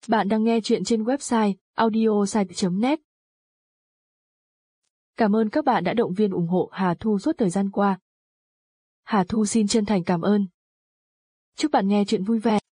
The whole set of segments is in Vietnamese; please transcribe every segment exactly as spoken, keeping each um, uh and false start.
Bạn đang nghe chuyện trên website audiosite chấm net. Cảm ơn các bạn đã động viên ủng hộ Hà Thu suốt thời gian qua. Hà Thu xin chân thành cảm ơn. Chúc bạn nghe chuyện vui vẻ.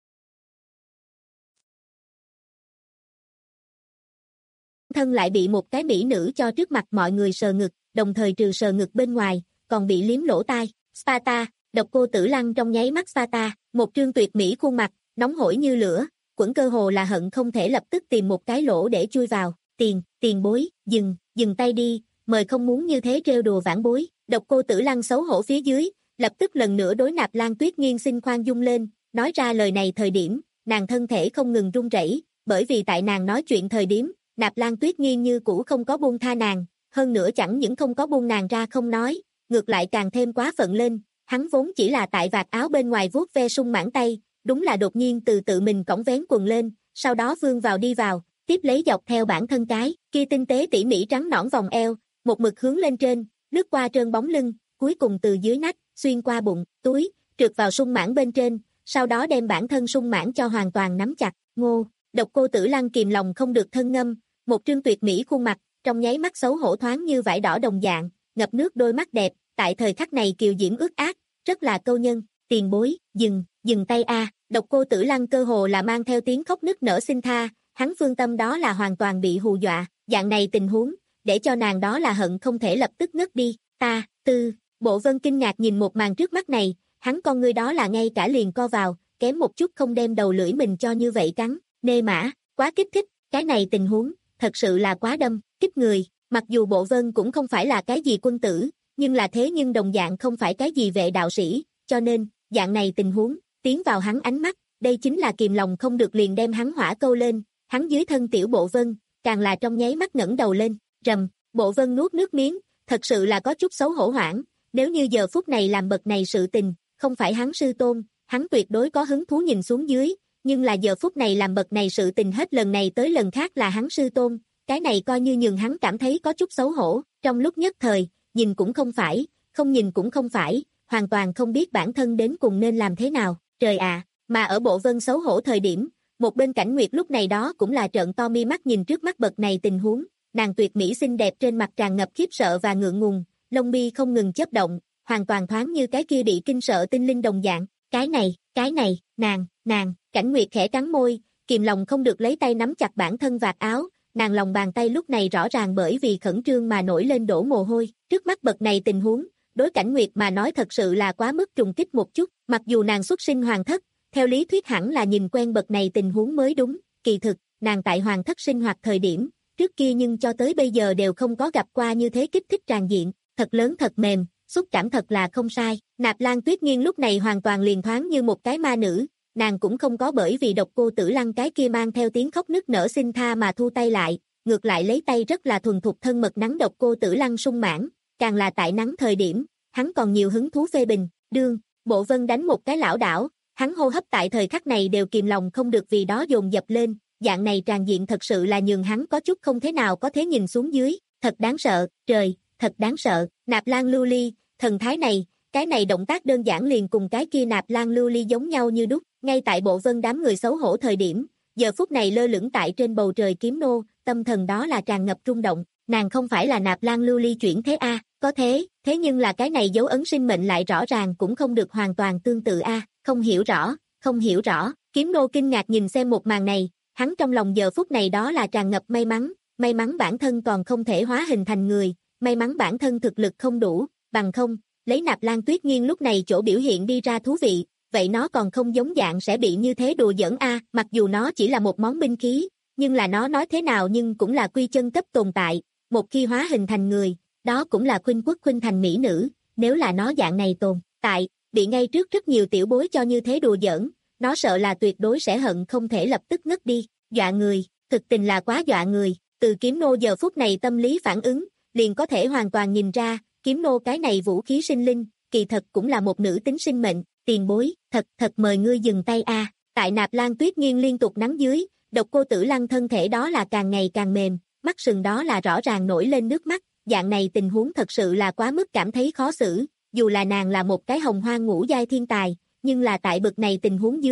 Thân lại bị một cái mỹ nữ cho trước mặt mọi người sờ ngực, đồng thời trừ sờ ngực bên ngoài, còn bị liếm lỗ tai. Sparta, độc cô Tử Lăng trong nháy mắt Sparta, một trương tuyệt mỹ khuôn mặt, nóng hổi như lửa, quẫn cơ hồ là hận không thể lập tức tìm một cái lỗ để chui vào. Tiền, tiền bối, dừng, dừng tay đi, mời không muốn như thế trêu đùa vãn bối. Độc cô Tử Lăng xấu hổ phía dưới, lập tức lần nữa đối Nạp Lan Tuyết Nghiên xin khoan dung lên, nói ra lời này thời điểm, nàng thân thể không ngừng run rẩy, bởi vì tại nàng nói chuyện thời điểm, Nạp Lan Tuyết Nghiên như cũ không có buông tha nàng, hơn nữa chẳng những không có buông nàng ra không nói, ngược lại càng thêm quá phận lên, hắn vốn chỉ là tại vạt áo bên ngoài vuốt ve sung mãn tay, đúng là đột nhiên từ tự mình cõng vén quần lên, sau đó vươn vào đi vào, tiếp lấy dọc theo bản thân cái, kia tinh tế tỉ mỉ trắng nõn vòng eo, một mực hướng lên trên, lướt qua trơn bóng lưng, cuối cùng từ dưới nách, xuyên qua bụng, túi, trượt vào sung mãn bên trên, sau đó đem bản thân sung mãn cho hoàn toàn nắm chặt, ngô, độc cô Tử Lăng kìm lòng không được thân ngâm, một trương tuyệt mỹ khuôn mặt, trong nháy mắt xấu hổ thoáng như vải đỏ đồng dạng, ngập nước đôi mắt đẹp, tại thời khắc này kiều diễm ướt át, rất là câu nhân, tiền bối, dừng, dừng tay a. Độc cô Tử Lăng cơ hồ là mang theo tiếng khóc nức nở xin tha, hắn phương tâm đó là hoàn toàn bị hù dọa, dạng này tình huống, để cho nàng đó là hận không thể lập tức ngất đi, ta, tư, Bộ Vân kinh ngạc nhìn một màn trước mắt này, hắn con ngươi đó là ngay cả liền co vào, kém một chút không đem đầu lưỡi mình cho như vậy cắn, nê mã, quá kích thích, cái này tình huống, thật sự là quá đâm, kích người, mặc dù Bộ Vân cũng không phải là cái gì quân tử, nhưng là thế nhưng đồng dạng không phải cái gì vệ đạo sĩ, cho nên, dạng này tình huống, tiến vào hắn ánh mắt, đây chính là kìm lòng không được liền đem hắn hỏa câu lên, hắn dưới thân tiểu Bộ Vân, càng là trong nháy mắt ngẩng đầu lên, rầm, Bộ Vân nuốt nước miếng, thật sự là có chút xấu hổ hoảng, nếu như giờ phút này làm bậc này sự tình, không phải hắn sư tôn, hắn tuyệt đối có hứng thú nhìn xuống dưới, nhưng là giờ phút này làm bậc này sự tình hết lần này tới lần khác là hắn sư tôn, cái này coi như nhường hắn cảm thấy có chút xấu hổ, trong lúc nhất thời, nhìn cũng không phải, không nhìn cũng không phải, hoàn toàn không biết bản thân đến cùng nên làm thế nào, trời ạ, à, mà ở Bộ Vân xấu hổ thời điểm, một bên Cảnh Nguyệt lúc này đó cũng là trợn to mi mắt nhìn trước mắt bậc này tình huống, nàng tuyệt mỹ xinh đẹp trên mặt tràn ngập khiếp sợ và ngượng ngùng, lông mi không ngừng chớp động, hoàn toàn thoáng như cái kia bị kinh sợ tinh linh đồng dạng, cái này, cái này, nàng, nàng, Cảnh Nguyệt khẽ cắn môi, kìm lòng không được lấy tay nắm chặt bản thân vạt áo, nàng lòng bàn tay lúc này rõ ràng bởi vì khẩn trương mà nổi lên đổ mồ hôi, trước mắt bậc này tình huống, đối Cảnh Nguyệt mà nói thật sự là quá mức trùng kích một chút, mặc dù nàng xuất sinh hoàng thất, theo lý thuyết hẳn là nhìn quen bậc này tình huống mới đúng, kỳ thực, nàng tại hoàng thất sinh hoạt thời điểm, trước kia nhưng cho tới bây giờ đều không có gặp qua như thế kích thích tràn diện, thật lớn thật mềm, xúc cảm thật là không sai, Nạp Lan Tuyết Nghiên lúc này hoàn toàn liền thoáng như một cái ma nữ, nàng cũng không có bởi vì độc cô Tử Lăng cái kia mang theo tiếng khóc nức nở xin tha mà thu tay lại, ngược lại lấy tay rất là thuần thục thân mật nắng độc cô Tử Lăng sung mãn, càng là tại nắng thời điểm, hắn còn nhiều hứng thú phê bình, đương, Bộ Vân đánh một cái lảo đảo, hắn hô hấp tại thời khắc này đều kìm lòng không được vì đó dồn dập lên, dạng này tràn diện thật sự là nhường hắn có chút không thế nào có thế nhìn xuống dưới, thật đáng sợ, trời, thật đáng sợ, Nạp Lan Lưu Ly, thần thái này, cái này động tác đơn giản liền cùng cái kia Nạp Lan Lưu Ly giống nhau như đúc, ngay tại Bộ Vân đám người xấu hổ thời điểm, giờ phút này lơ lửng tại trên bầu trời kiếm nô, tâm thần đó là tràn ngập rung động, nàng không phải là Nạp Lan Lưu Ly chuyển thế a, có thế, thế nhưng là cái này dấu ấn sinh mệnh lại rõ ràng cũng không được hoàn toàn tương tự a, không hiểu rõ, không hiểu rõ, kiếm nô kinh ngạc nhìn xem một màn này, hắn trong lòng giờ phút này đó là tràn ngập may mắn, may mắn bản thân còn không thể hóa hình thành người, may mắn bản thân thực lực không đủ, bằng không, lấy Nạp Lan Tuyết Nghiên lúc này chỗ biểu hiện đi ra thú vị, vậy nó còn không giống dạng sẽ bị như thế đùa giỡn a, mặc dù nó chỉ là một món binh khí, nhưng là nó nói thế nào nhưng cũng là quy chân cấp tồn tại, một khi hóa hình thành người, đó cũng là khuynh quốc khuynh thành mỹ nữ, nếu là nó dạng này tồn tại, bị ngay trước rất nhiều tiểu bối cho như thế đùa giỡn, nó sợ là tuyệt đối sẽ hận không thể lập tức ngất đi, dọa người, thực tình là quá dọa người, từ kiếm nô giờ phút này tâm lý phản ứng, liền có thể hoàn toàn nhìn ra, kiếm nô cái này vũ khí sinh linh, kỳ thật cũng là một nữ tính sinh mệnh, tiền bối, thật thật mời ngươi dừng tay a. Tại Nạp Lan Tuyết Nghiên liên tục nắng dưới, độc cô Tử Lăng thân thể đó là càng ngày càng mềm, mắt sừng đó là rõ ràng nổi lên nước mắt, dạng này tình huống thật sự là quá mức cảm thấy khó xử, dù là nàng là một cái hồng hoa ngũ giai thiên tài, nhưng là tại bực này tình huống dưới,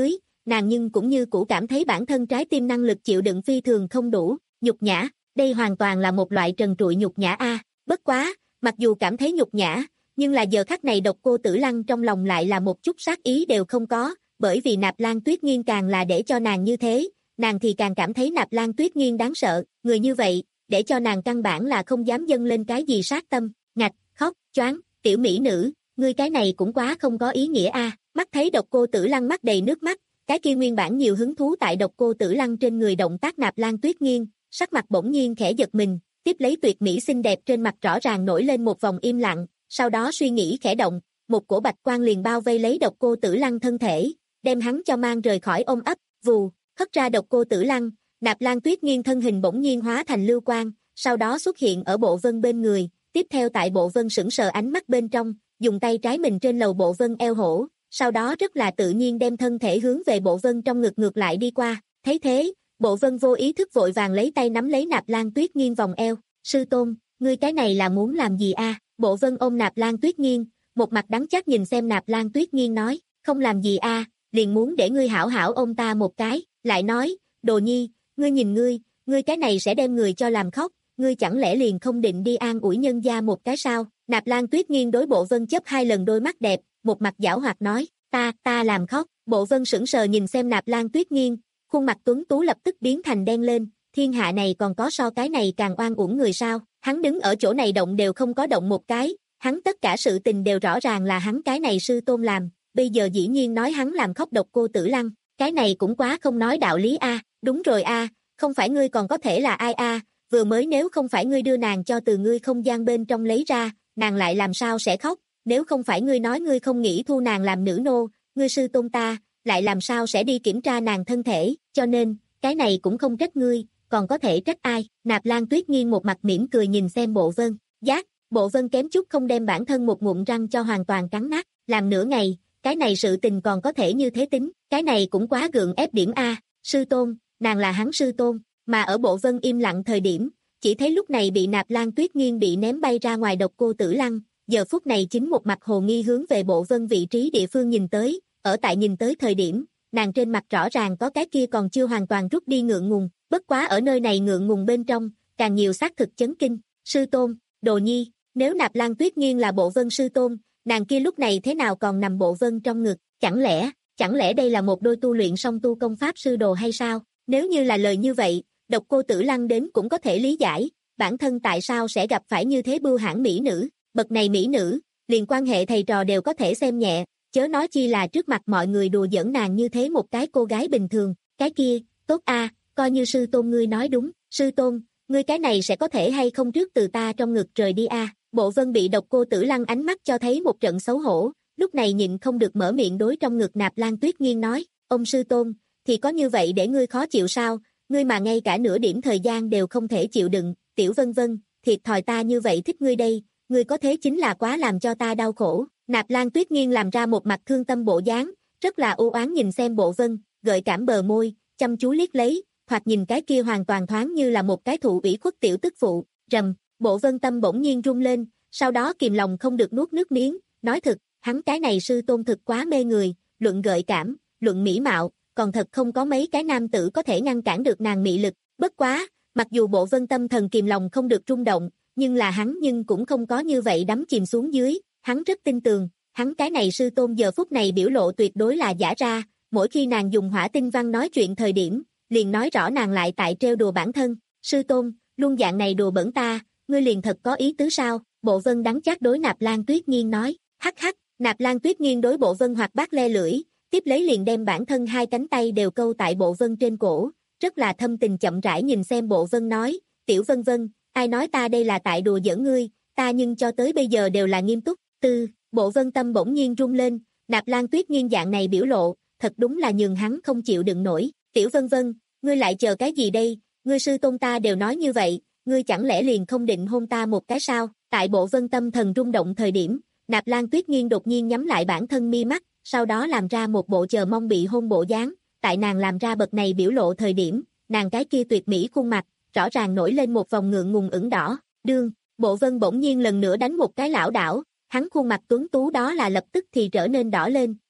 nàng nhưng cũng như cũ cảm thấy bản thân trái tim năng lực chịu đựng phi thường không đủ, nhục nhã, đây hoàn toàn là một loại trần trụi nhục nhã a. Bất quá, mặc dù cảm thấy nhục nhã, nhưng là giờ khắc này Độc Cô Tử Lăng trong lòng lại là một chút sát ý đều không có, bởi vì Nạp Lan Tuyết Nghiên càng là để cho nàng như thế, nàng thì càng cảm thấy Nạp Lan Tuyết Nghiên đáng sợ, người như vậy, để cho nàng căn bản là không dám dâng lên cái gì sát tâm, ngạch, khóc, choáng, tiểu mỹ nữ, ngươi cái này cũng quá không có ý nghĩa a. Mắt thấy Độc Cô Tử Lăng mắt đầy nước mắt, cái kia nguyên bản nhiều hứng thú tại Độc Cô Tử Lăng trên người động tác Nạp Lan Tuyết Nghiên, sắc mặt bỗng nhiên khẽ giật mình, tiếp lấy tuyệt mỹ xinh đẹp trên mặt rõ ràng nổi lên một vòng im lặng, sau đó suy nghĩ khẽ động, một cổ bạch quang liền bao vây lấy Độc Cô Tử Lăng thân thể, đem hắn cho mang rời khỏi ôm ấp, vù, hất ra Độc Cô Tử Lăng, Nạp Lan Tuyết Nghiên thân hình bỗng nhiên hóa thành lưu quang, sau đó xuất hiện ở Bộ Vân bên người, tiếp theo tại Bộ Vân sững sờ ánh mắt bên trong, dùng tay trái mình trên lầu Bộ Vân eo hổ, sau đó rất là tự nhiên đem thân thể hướng về Bộ Vân trong ngực ngược lại đi qua, thấy thế, Bộ Vân vô ý thức vội vàng lấy tay nắm lấy Nạp Lan Tuyết Nghiên vòng eo, sư tôn, ngươi cái này là muốn làm gì a? Bộ Vân ôm Nạp Lan Tuyết Nghiên, một mặt đắng chát nhìn xem Nạp Lan Tuyết Nghiên nói, không làm gì a, liền muốn để ngươi hảo hảo ôm ta một cái, lại nói, Đồ Nhi, ngươi nhìn ngươi, ngươi cái này sẽ đem người cho làm khóc, ngươi chẳng lẽ liền không định đi an ủi nhân gia một cái sao? Nạp Lan Tuyết Nghiên đối Bộ Vân chớp hai lần đôi mắt đẹp, một mặt giảo hoạt nói, ta, ta làm khóc, Bộ Vân sững sờ nhìn xem Nạp Lan Tuyết Nghiên, khuôn mặt tuấn tú lập tức biến thành đen lên, thiên hạ này còn có so cái này càng oan uổng người sao? Hắn đứng ở chỗ này động đều không có động một cái, hắn tất cả sự tình đều rõ ràng là hắn cái này sư tôn làm, bây giờ dĩ nhiên nói hắn làm khóc Độc Cô Tử Lăng, cái này cũng quá không nói đạo lý a. Đúng rồi a, không phải ngươi còn có thể là ai a, vừa mới nếu không phải ngươi đưa nàng cho từ ngươi không gian bên trong lấy ra, nàng lại làm sao sẽ khóc, nếu không phải ngươi nói ngươi không nghĩ thu nàng làm nữ nô, ngươi sư tôn ta, lại làm sao sẽ đi kiểm tra nàng thân thể, cho nên, cái này cũng không trách ngươi, còn có thể trách ai? Nạp Lan Tuyết Nghiên một mặt mỉm cười nhìn xem Bộ Vân, giác, Bộ Vân kém chút không đem bản thân một ngụm răng cho hoàn toàn cắn nát, làm nửa ngày, cái này sự tình còn có thể như thế tính, cái này cũng quá gượng ép điểm a, sư tôn, nàng là hắn sư tôn, mà ở Bộ Vân im lặng thời điểm, chỉ thấy lúc này bị Nạp Lan Tuyết Nghiên bị ném bay ra ngoài Độc Cô Tử Lăng, giờ phút này chính một mặt hồ nghi hướng về Bộ Vân vị trí địa phương nhìn tới, ở tại nhìn tới thời điểm, nàng trên mặt rõ ràng có cái kia còn chưa hoàn toàn rút đi ngượng ngùng, bất quá ở nơi này ngượng ngùng bên trong, càng nhiều xác thực chấn kinh, sư tôn, Đồ Nhi, nếu Nạp Lan Tuyết Nghiên là Bộ Vân sư tôn, nàng kia lúc này thế nào còn nằm Bộ Vân trong ngực, chẳng lẽ, chẳng lẽ đây là một đôi tu luyện song tu công pháp sư đồ hay sao? Nếu như là lời như vậy, Độc Cô Tử Lăng đến cũng có thể lý giải, bản thân tại sao sẽ gặp phải như thế bưu hãn mỹ nữ, bậc này mỹ nữ, liền quan hệ thầy trò đều có thể xem nhẹ, chớ nói chi là trước mặt mọi người đùa giỡn nàng như thế một cái cô gái bình thường, cái kia, tốt a, coi như sư tôn ngươi nói đúng, sư tôn, ngươi cái này sẽ có thể hay không trước từ ta trong ngực rời đi a. Bộ Vân bị Độc Cô Tử Lăng ánh mắt cho thấy một trận xấu hổ, lúc này nhịn không được mở miệng đối trong ngực Nạp Lan Tuyết Nghiên nói, ông sư tôn, thì có như vậy để ngươi khó chịu sao, ngươi mà ngay cả nửa điểm thời gian đều không thể chịu đựng, tiểu Vân Vân, thiệt thòi ta như vậy thích ngươi đây, ngươi có thế chính là quá làm cho ta đau khổ. Nạp Lan Tuyết Nghiên làm ra một mặt thương tâm bộ dáng, rất là u oán nhìn xem Bộ Vân, gợi cảm bờ môi, chăm chú liếc lấy, thoạt nhìn cái kia hoàn toàn thoáng như là một cái thụ ủy khuất tiểu tức phụ, rầm, Bộ Vân tâm bỗng nhiên rung lên, sau đó kìm lòng không được nuốt nước miếng, nói thực, hắn cái này sư tôn thực quá mê người, luận gợi cảm, luận mỹ mạo, còn thật không có mấy cái nam tử có thể ngăn cản được nàng mị lực, bất quá, mặc dù Bộ Vân tâm thần kìm lòng không được rung động, nhưng là hắn nhưng cũng không có như vậy đắm chìm xuống dưới, hắn rất tin tường, hắn cái này sư tôn giờ phút này biểu lộ tuyệt đối là giả ra, mỗi khi nàng dùng hỏa tinh văn nói chuyện thời điểm, liền nói rõ nàng lại tại trêu đùa bản thân, sư tôn, luôn dạng này đùa bẩn ta, ngươi liền thật có ý tứ sao? Bộ Vân đắng chát đối Nạp Lan Tuyết Nghiên nói, hắc hắc, Nạp Lan Tuyết Nghiên đối Bộ Vân hoạt bát le lưỡi, tiếp lấy liền đem bản thân hai cánh tay đều câu tại Bộ Vân trên cổ, rất là thâm tình chậm rãi nhìn xem Bộ Vân nói, tiểu Vân Vân, ai nói ta đây là tại đùa giỡn ngươi, ta nhưng cho tới bây giờ đều là nghiêm túc, tư, Bộ Vân tâm bỗng nhiên rung lên, Nạp Lan Tuyết Nghiên dạng này biểu lộ, thật đúng là nhường hắn không chịu đựng nổi, tiểu Vân Vân, ngươi lại chờ cái gì đây, ngươi sư tôn ta đều nói như vậy, ngươi chẳng lẽ liền không định hôn ta một cái sao? Tại Bộ Vân tâm thần rung động thời điểm, Nạp Lan Tuyết Nghiên đột nhiên nhắm lại bản thân mi mắt, sau đó làm ra một bộ chờ mong bị hôn bộ dáng, tại nàng làm ra bậc này biểu lộ thời điểm, nàng cái kia tuyệt mỹ khuôn mặt, rõ ràng nổi lên một vòng ngượng ngùng ửng đỏ, đương, Bộ Vân bỗng nhiên lần nữa đánh một cái lảo đảo, hắn khuôn mặt tuấn tú đó là lập tức thì trở nên đỏ lên,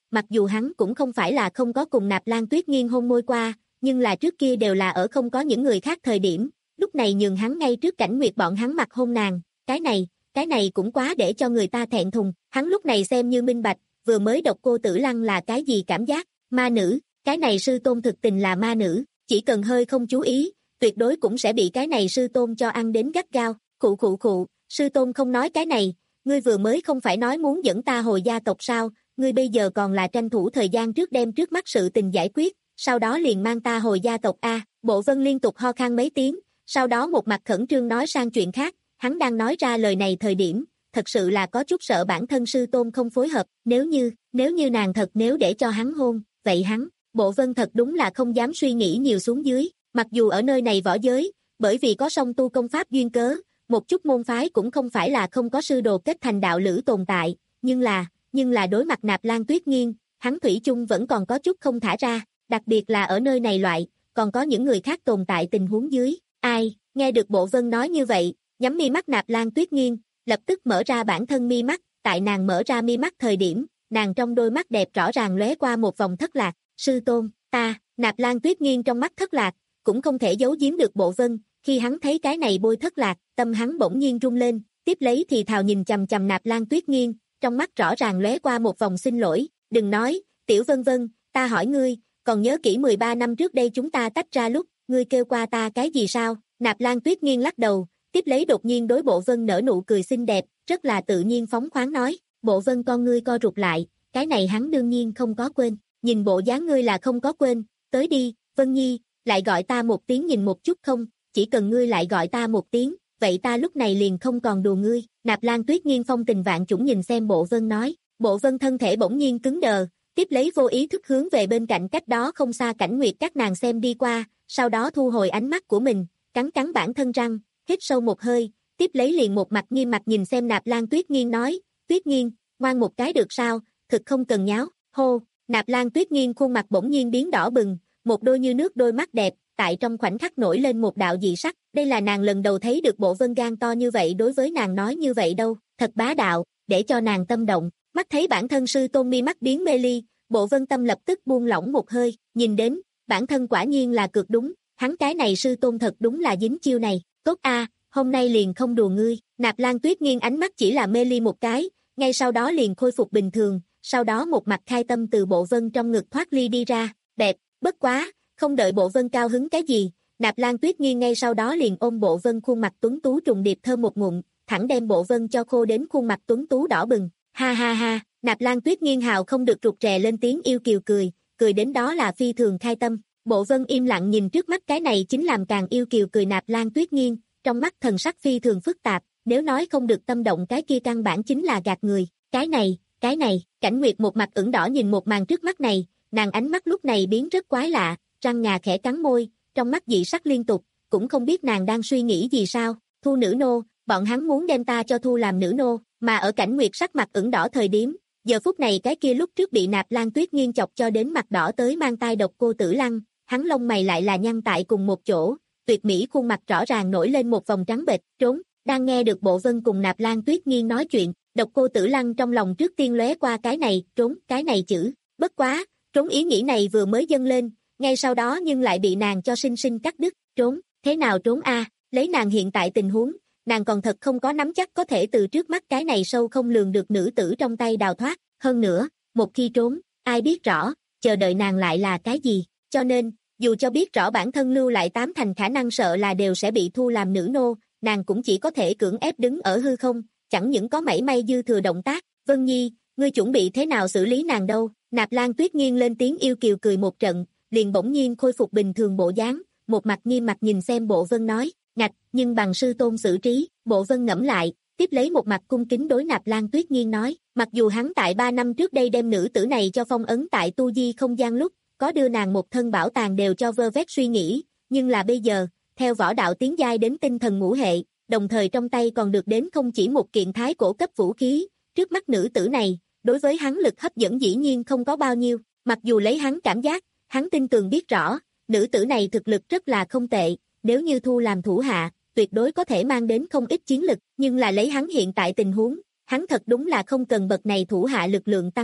mặc dù hắn cũng không phải là không có cùng Nạp Lan Tuyết Nghiên hôn môi qua, nhưng là trước kia đều là ở không có những người khác thời điểm, lúc này nhường hắn ngay trước Cảnh Nguyệt bọn hắn mặt hôn nàng, cái này, cái này cũng quá để cho người ta thẹn thùng, hắn lúc này xem như minh bạch, vừa mới Độc Cô Tử Lăng là cái gì cảm giác, ma nữ, cái này sư tôn thực tình là ma nữ, chỉ cần hơi không chú ý, tuyệt đối cũng sẽ bị cái này sư tôn cho ăn đến gắt gao, khụ khụ khụ, sư tôn không nói cái này, ngươi vừa mới không phải nói muốn dẫn ta hồi gia tộc sao, ngươi bây giờ còn là tranh thủ thời gian trước đem trước mắt sự tình giải quyết, sau đó liền mang ta hồi gia tộc a. Bộ Vân liên tục ho khan mấy tiếng, sau đó một mặt khẩn trương nói sang chuyện khác, hắn đang nói ra lời này thời điểm, thật sự là có chút sợ bản thân sư tôn không phối hợp, nếu như, nếu như nàng thật nếu để cho hắn hôn, vậy hắn, Bộ Vân thật đúng là không dám suy nghĩ nhiều xuống dưới, mặc dù ở nơi này võ giới, bởi vì có song tu công pháp duyên cớ, một chút môn phái cũng không phải là không có sư đồ kết thành đạo lữ tồn tại, nhưng là, nhưng là đối mặt Nạp Lan Tuyết Nghiên, hắn thủy chung vẫn còn có chút không thả ra, đặc biệt là ở nơi này loại, còn có những người khác tồn tại tình huống dưới, ai, nghe được Bộ Vân nói như vậy, nhắm mi mắt Nạp Lan Tuyết Nghiên, lập tức mở ra bản thân mi mắt, tại nàng mở ra mi mắt thời điểm, nàng trong đôi mắt đẹp rõ ràng lóe qua một vòng thất lạc, sư tôn, ta, Nạp Lan Tuyết Nghiên trong mắt thất lạc, cũng không thể giấu giếm được Bộ Vân, khi hắn thấy cái này bôi thất lạc, tâm hắn bỗng nhiên rung lên, tiếp lấy thì thào nhìn chằm chằm Nạp Lan Tuyết Nghiên, trong mắt rõ ràng lóe qua một vòng xin lỗi, đừng nói, tiểu Vân Vân, ta hỏi ngươi, còn nhớ kỹ mười ba năm trước đây chúng ta tách ra lúc, ngươi kêu qua ta cái gì sao? Nạp Lan Tuyết Nghiên lắc đầu, tiếp lấy đột nhiên đối Bộ Vân nở nụ cười xinh đẹp, rất là tự nhiên phóng khoáng nói, Bộ Vân con ngươi co rụt lại, cái này hắn đương nhiên không có quên, nhìn bộ dáng ngươi là không có quên, tới đi, Vân Nhi, lại gọi ta một tiếng nhìn một chút không, chỉ cần ngươi lại gọi ta một tiếng, vậy ta lúc này liền không còn đùa ngươi. Nạp Lan Tuyết Nghiên phong tình vạn chủng nhìn xem Bộ Vân nói, Bộ Vân thân thể bỗng nhiên cứng đờ, tiếp lấy vô ý thức hướng về bên cạnh cách đó không xa Cảnh Nguyệt các nàng xem đi qua, sau đó thu hồi ánh mắt của mình, cắn cắn bản thân răng, hít sâu một hơi, tiếp lấy liền một mặt nghiêm mặt nhìn xem Nạp Lan Tuyết Nghiên nói, Tuyết Nghiên, ngoan một cái được sao, thực không cần nháo, hô. Nạp Lan Tuyết Nghiên khuôn mặt bỗng nhiên biến đỏ bừng, một đôi như nước đôi mắt đẹp, tại trong khoảnh khắc nổi lên một đạo dị sắc, đây là nàng lần đầu thấy được Bộ Vân gan to như vậy đối với nàng nói như vậy đâu, thật bá đạo, để cho nàng tâm động, mắt thấy bản thân sư tôn mi mắt biến mê ly, Bộ Vân tâm lập tức buông lỏng một hơi, nhìn đến, bản thân quả nhiên là cực đúng, hắn cái này sư tôn thật đúng là dính chiêu này, tốt a, hôm nay liền không đùa ngươi, Nạp Lan Tuyết Nghiên ánh mắt chỉ là mê ly một cái, ngay sau đó liền khôi phục bình thường, sau đó một mặt khai tâm từ Bộ Vân trong ngực thoát ly đi ra, đẹp, bất quá, không đợi Bộ Vân cao hứng cái gì, Nạp Lan Tuyết Nghiên ngay sau đó liền ôm Bộ Vân khuôn mặt tuấn tú trùng điệp thơm một ngụm, thẳng đem Bộ Vân cho khô đến khuôn mặt tuấn tú đỏ bừng, ha ha ha, Nạp Lan Tuyết Nghiên hào không được rụt rè lên tiếng yêu kiều cười, cười đến đó là phi thường khai tâm, Bộ Vân im lặng nhìn trước mắt cái này chính làm càng yêu kiều cười Nạp Lan Tuyết Nghiên, trong mắt thần sắc phi thường phức tạp, nếu nói không được tâm động cái kia căn bản chính là gạt người, cái này, cái này, Cảnh Nguyệt một mặt ửng đỏ nhìn một màn trước mắt này, nàng ánh mắt lúc này biến rất quái lạ, răng ngà khẽ cắn môi, trong mắt dị sắc liên tục, cũng không biết nàng đang suy nghĩ gì sao, thu nữ nô, bọn hắn muốn đem ta cho thu làm nữ nô, mà ở Cảnh Nguyệt sắc mặt ửng đỏ thời điểm, giờ phút này cái kia lúc trước bị Nạp Lan Tuyết Nghiên chọc cho đến mặt đỏ tới mang tai Độc Cô Tử Lăng, hắn lông mày lại là nhăn tại cùng một chỗ, tuyệt mỹ khuôn mặt rõ ràng nổi lên một vòng trắng bệch, trốn, đang nghe được Bộ Vân cùng Nạp Lan Tuyết Nghiên nói chuyện, Độc Cô Tử Lăng trong lòng trước tiên lóe qua cái này, trốn, cái này chữ, bất quá, trốn ý nghĩ này vừa mới dâng lên, ngay sau đó nhưng lại bị nàng cho sinh sinh cắt đứt, trốn, thế nào trốn a? Lấy nàng hiện tại tình huống, nàng còn thật không có nắm chắc có thể từ trước mắt cái này sâu không lường được nữ tử trong tay đào thoát, hơn nữa, một khi trốn, ai biết rõ, chờ đợi nàng lại là cái gì, cho nên, dù cho biết rõ bản thân lưu lại tám thành khả năng sợ là đều sẽ bị thu làm nữ nô, nàng cũng chỉ có thể cưỡng ép đứng ở hư không, chẳng những có mảy may dư thừa động tác, Vân Nhi, ngươi chuẩn bị thế nào xử lý nàng đâu, Nạp Lan Tuyết Nghiên lên tiếng yêu kiều cười một trận, liền bỗng nhiên khôi phục bình thường bộ dáng, một mặt nghiêm mặt nhìn xem Bộ Vân nói, ngạch, nhưng bằng sư tôn xử trí, Bộ Vân ngẫm lại, tiếp lấy một mặt cung kính đối Nạp Lan Tuyết Nghiên nói, mặc dù hắn tại ba năm trước đây đem nữ tử này cho phong ấn tại tu di không gian lúc, có đưa nàng một thân bảo tàng đều cho vơ vét suy nghĩ, nhưng là bây giờ, theo võ đạo tiến giai đến tinh thần ngũ hệ, đồng thời trong tay còn được đến không chỉ một kiện thái cổ cấp vũ khí, trước mắt nữ tử này, đối với hắn lực hấp dẫn dĩ nhiên không có bao nhiêu, mặc dù lấy hắn cảm giác, hắn tin tường biết rõ, nữ tử này thực lực rất là không tệ, nếu như thu làm thủ hạ, tuyệt đối có thể mang đến không ít chiến lực, nhưng là lấy hắn hiện tại tình huống, hắn thật đúng là không cần bậc này thủ hạ lực lượng tăng phúc,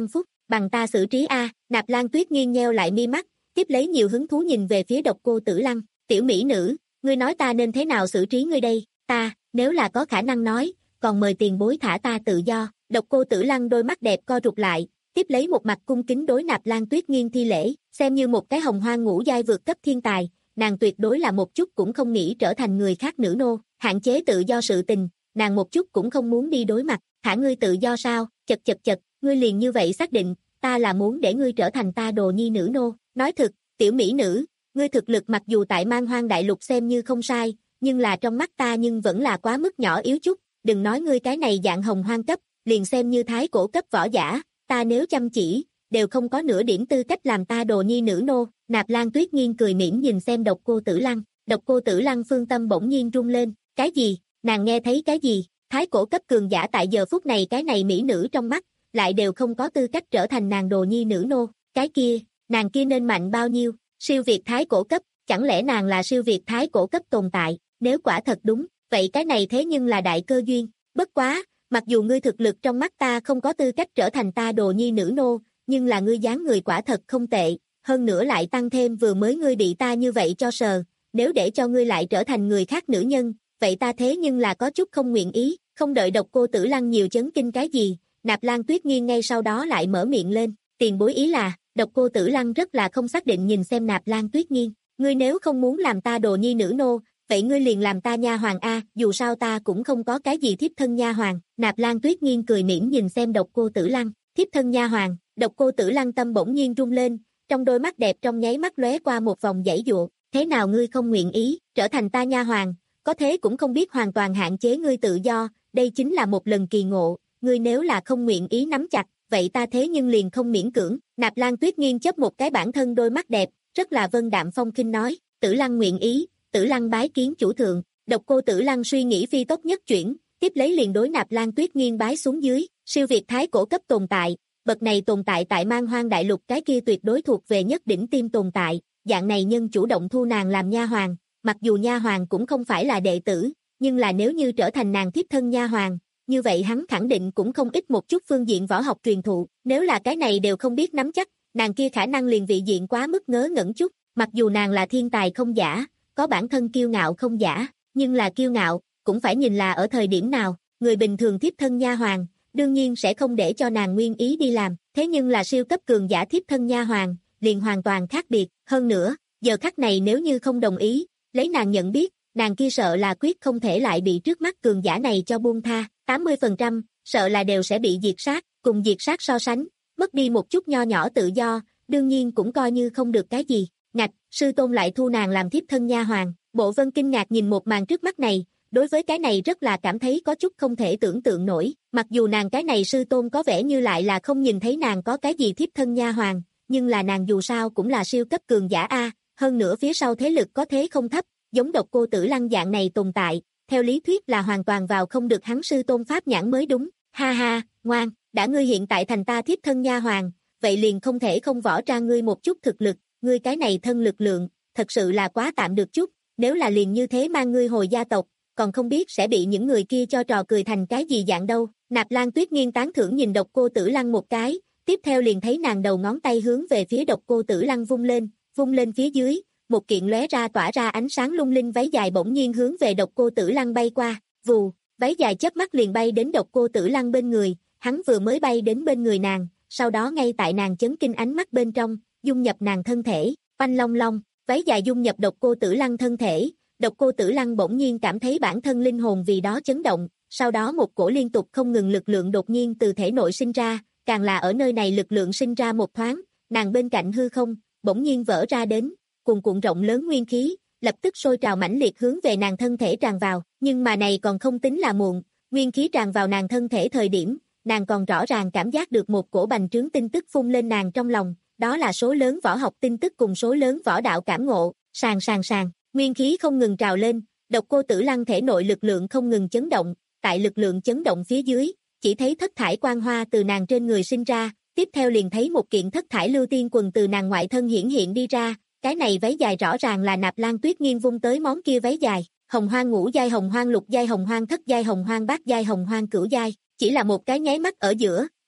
bằng ta xử trí a. Nạp Lan Tuyết nghiêng nheo lại mi mắt, tiếp lấy nhiều hứng thú nhìn về phía Độc Cô Tử Lăng, tiểu mỹ nữ, ngươi nói ta nên thế nào xử trí ngươi đây, ta, nếu là có khả năng nói, còn mời tiền bối thả ta tự do. Độc Cô Tử Lăng đôi mắt đẹp co rụt lại, tiếp lấy một mặt cung kính đối Nạp Lan Tuyết nghiêng thi lễ, xem như một cái hồng hoang ngũ giai vượt cấp thiên tài, nàng tuyệt đối là một chút cũng không nghĩ trở thành người khác nữ nô, hạn chế tự do sự tình, nàng một chút cũng không muốn đi đối mặt, thả ngươi tự do sao, chật chật chật, ngươi liền như vậy xác định, ta là muốn để ngươi trở thành ta đồ nhi nữ nô, nói thực, tiểu mỹ nữ, ngươi thực lực mặc dù tại Man Hoang Đại Lục xem như không sai, nhưng là trong mắt ta nhưng vẫn là quá mức nhỏ yếu chút, đừng nói ngươi cái này dạng hồng hoang cấp, liền xem như thái cổ cấp võ giả, ta nếu chăm chỉ, đều không có nửa điểm tư cách làm ta đồ nhi nữ nô. Nạp Lan Tuyết nghiêng cười mỉm nhìn xem Độc Cô Tử Lăng, Độc Cô Tử Lăng phương tâm bỗng nhiên rung lên, cái gì, nàng nghe thấy cái gì, thái cổ cấp cường giả tại giờ phút này cái này mỹ nữ trong mắt, lại đều không có tư cách trở thành nàng đồ nhi nữ nô, cái kia, nàng kia nên mạnh bao nhiêu, siêu việt thái cổ cấp, chẳng lẽ nàng là siêu việt thái cổ cấp tồn tại, nếu quả thật đúng, vậy cái này thế nhưng là đại cơ duyên, bất quá, mặc dù ngươi thực lực trong mắt ta không có tư cách trở thành ta đồ nhi nữ nô, nhưng là ngươi dáng người quả thật không tệ, hơn nữa lại tăng thêm vừa mới ngươi bị ta như vậy cho sờ, nếu để cho ngươi lại trở thành người khác nữ nhân, vậy ta thế nhưng là có chút không nguyện ý, không đợi Độc Cô Tử Lăng nhiều chấn kinh cái gì, Nạp Lan Tuyết nghiêng ngay sau đó lại mở miệng lên, tiền bối ý là, Độc Cô Tử Lăng rất là không xác định nhìn xem Nạp Lan Tuyết nghiêng, ngươi nếu không muốn làm ta đồ nhi nữ nô, vậy ngươi liền làm ta nha hoàng a, dù sao ta cũng không có cái gì thiếp thân nha hoàng. Nạp Lan Tuyết nghiêng cười mỉm nhìn xem Độc Cô Tử Lăng, thiếp thân nha hoàng. Độc Cô Tử Lăng tâm bỗng nhiên rung lên, trong đôi mắt đẹp trong nháy mắt lóe qua một vòng giãy giụa, thế nào ngươi không nguyện ý trở thành ta nha hoàng, có thế cũng không biết hoàn toàn hạn chế ngươi tự do, đây chính là một lần kỳ ngộ, ngươi nếu là không nguyện ý nắm chặt, vậy ta thế nhưng liền không miễn cưỡng. Nạp Lan Tuyết nghiêng chớp một cái bản thân đôi mắt đẹp, rất là vân đạm phong khinh nói, Tử Lăng nguyện ý, Tử Lăng bái kiến chủ thượng. Độc Cô Tử Lăng suy nghĩ phi tốc nhất chuyển, tiếp lấy liền đối Nạp Lan Tuyết nghiêng bái xuống dưới, siêu việt thái cổ cấp tồn tại, bậc này tồn tại tại Man Hoang Đại Lục cái kia tuyệt đối thuộc về nhất đỉnh tiêm tồn tại, dạng này nhân chủ động thu nàng làm nha hoàng, mặc dù nha hoàng cũng không phải là đệ tử, nhưng là nếu như trở thành nàng thiếp thân nha hoàng, như vậy hắn khẳng định cũng không ít một chút phương diện võ học truyền thụ, nếu là cái này đều không biết nắm chắc, nàng kia khả năng liền vị diện quá mức ngớ ngẩn chút, mặc dù nàng là thiên tài không giả, có bản thân kiêu ngạo không giả, nhưng là kiêu ngạo, cũng phải nhìn là ở thời điểm nào, người bình thường thiếp thân nha hoàng, đương nhiên sẽ không để cho nàng nguyên ý đi làm, thế nhưng là siêu cấp cường giả thiếp thân nha hoàng, liền hoàn toàn khác biệt, hơn nữa, giờ khắc này nếu như không đồng ý, lấy nàng nhận biết, nàng kia sợ là quyết không thể lại bị trước mắt cường giả này cho buông tha, tám mươi phần trăm, sợ là đều sẽ bị diệt sát, cùng diệt sát so sánh, mất đi một chút nho nhỏ tự do, đương nhiên cũng coi như không được cái gì, ngạch, sư tôn lại thu nàng làm thiếp thân nha hoàng, Bộ Vân kinh ngạc nhìn một màn trước mắt này, đối với cái này rất là cảm thấy có chút không thể tưởng tượng nổi, mặc dù nàng cái này sư tôn có vẻ như lại là không nhìn thấy nàng có cái gì thiếp thân nha hoàng, nhưng là nàng dù sao cũng là siêu cấp cường giả A, hơn nữa phía sau thế lực có thế không thấp, giống Độc Cô Tử Lăng dạng này tồn tại, theo lý thuyết là hoàn toàn vào không được hắn sư tôn pháp nhãn mới đúng, ha ha, ngoan, đã ngươi hiện tại thành ta thiếp thân nha hoàng, vậy liền không thể không võ ra ngươi một chút thực lực, ngươi cái này thân lực lượng, thật sự là quá tạm được chút, nếu là liền như thế mang ngươi hồi gia tộc, còn không biết sẽ bị những người kia cho trò cười thành cái gì dạng đâu. Nạp Lan Tuyết nghiêng tán thưởng nhìn Độc Cô Tử Lăng một cái, tiếp theo liền thấy nàng đầu ngón tay hướng về phía Độc Cô Tử Lăng vung lên, vung lên phía dưới, một kiện lóe ra tỏa ra ánh sáng lung linh váy dài bỗng nhiên hướng về Độc Cô Tử Lăng bay qua, vù, váy dài chớp mắt liền bay đến Độc Cô Tử Lăng bên người, hắn vừa mới bay đến bên người nàng, sau đó ngay tại nàng chấn kinh ánh mắt bên trong, dung nhập nàng thân thể, oanh long long, váy dài dung nhập Độc Cô Tử Lăng thân thể. Độc Cô Tử Lăng bỗng nhiên cảm thấy bản thân linh hồn vì đó chấn động, sau đó một cổ liên tục không ngừng lực lượng đột nhiên từ thể nội sinh ra, càng là ở nơi này lực lượng sinh ra một thoáng, nàng bên cạnh hư không, bỗng nhiên vỡ ra đến, cuồn cuộn rộng lớn nguyên khí, lập tức sôi trào mãnh liệt hướng về nàng thân thể tràn vào, nhưng mà này còn không tính là muộn, nguyên khí tràn vào nàng thân thể thời điểm, nàng còn rõ ràng cảm giác được một cổ bành trướng tin tức phun lên nàng trong lòng, đó là số lớn võ học tin tức cùng số lớn võ đạo cảm ngộ, sàn sàn sàn. Nguyên khí không ngừng trào lên, Độc Cô Tử Lăng thể nội lực lượng không ngừng chấn động, tại lực lượng chấn động phía dưới, chỉ thấy thất thải quang hoa từ nàng trên người sinh ra, tiếp theo liền thấy một kiện thất thải lưu tiên quần từ nàng ngoại thân hiển hiện đi ra, cái này váy dài rõ ràng là Nạp Lan Tuyết nghiêng vung tới món kia váy dài, hồng hoang ngũ giai, hồng hoang lục giai, hồng hoang thất giai, hồng hoang bát giai, hồng hoang cửu giai, chỉ là một cái nháy mắt ở giữa,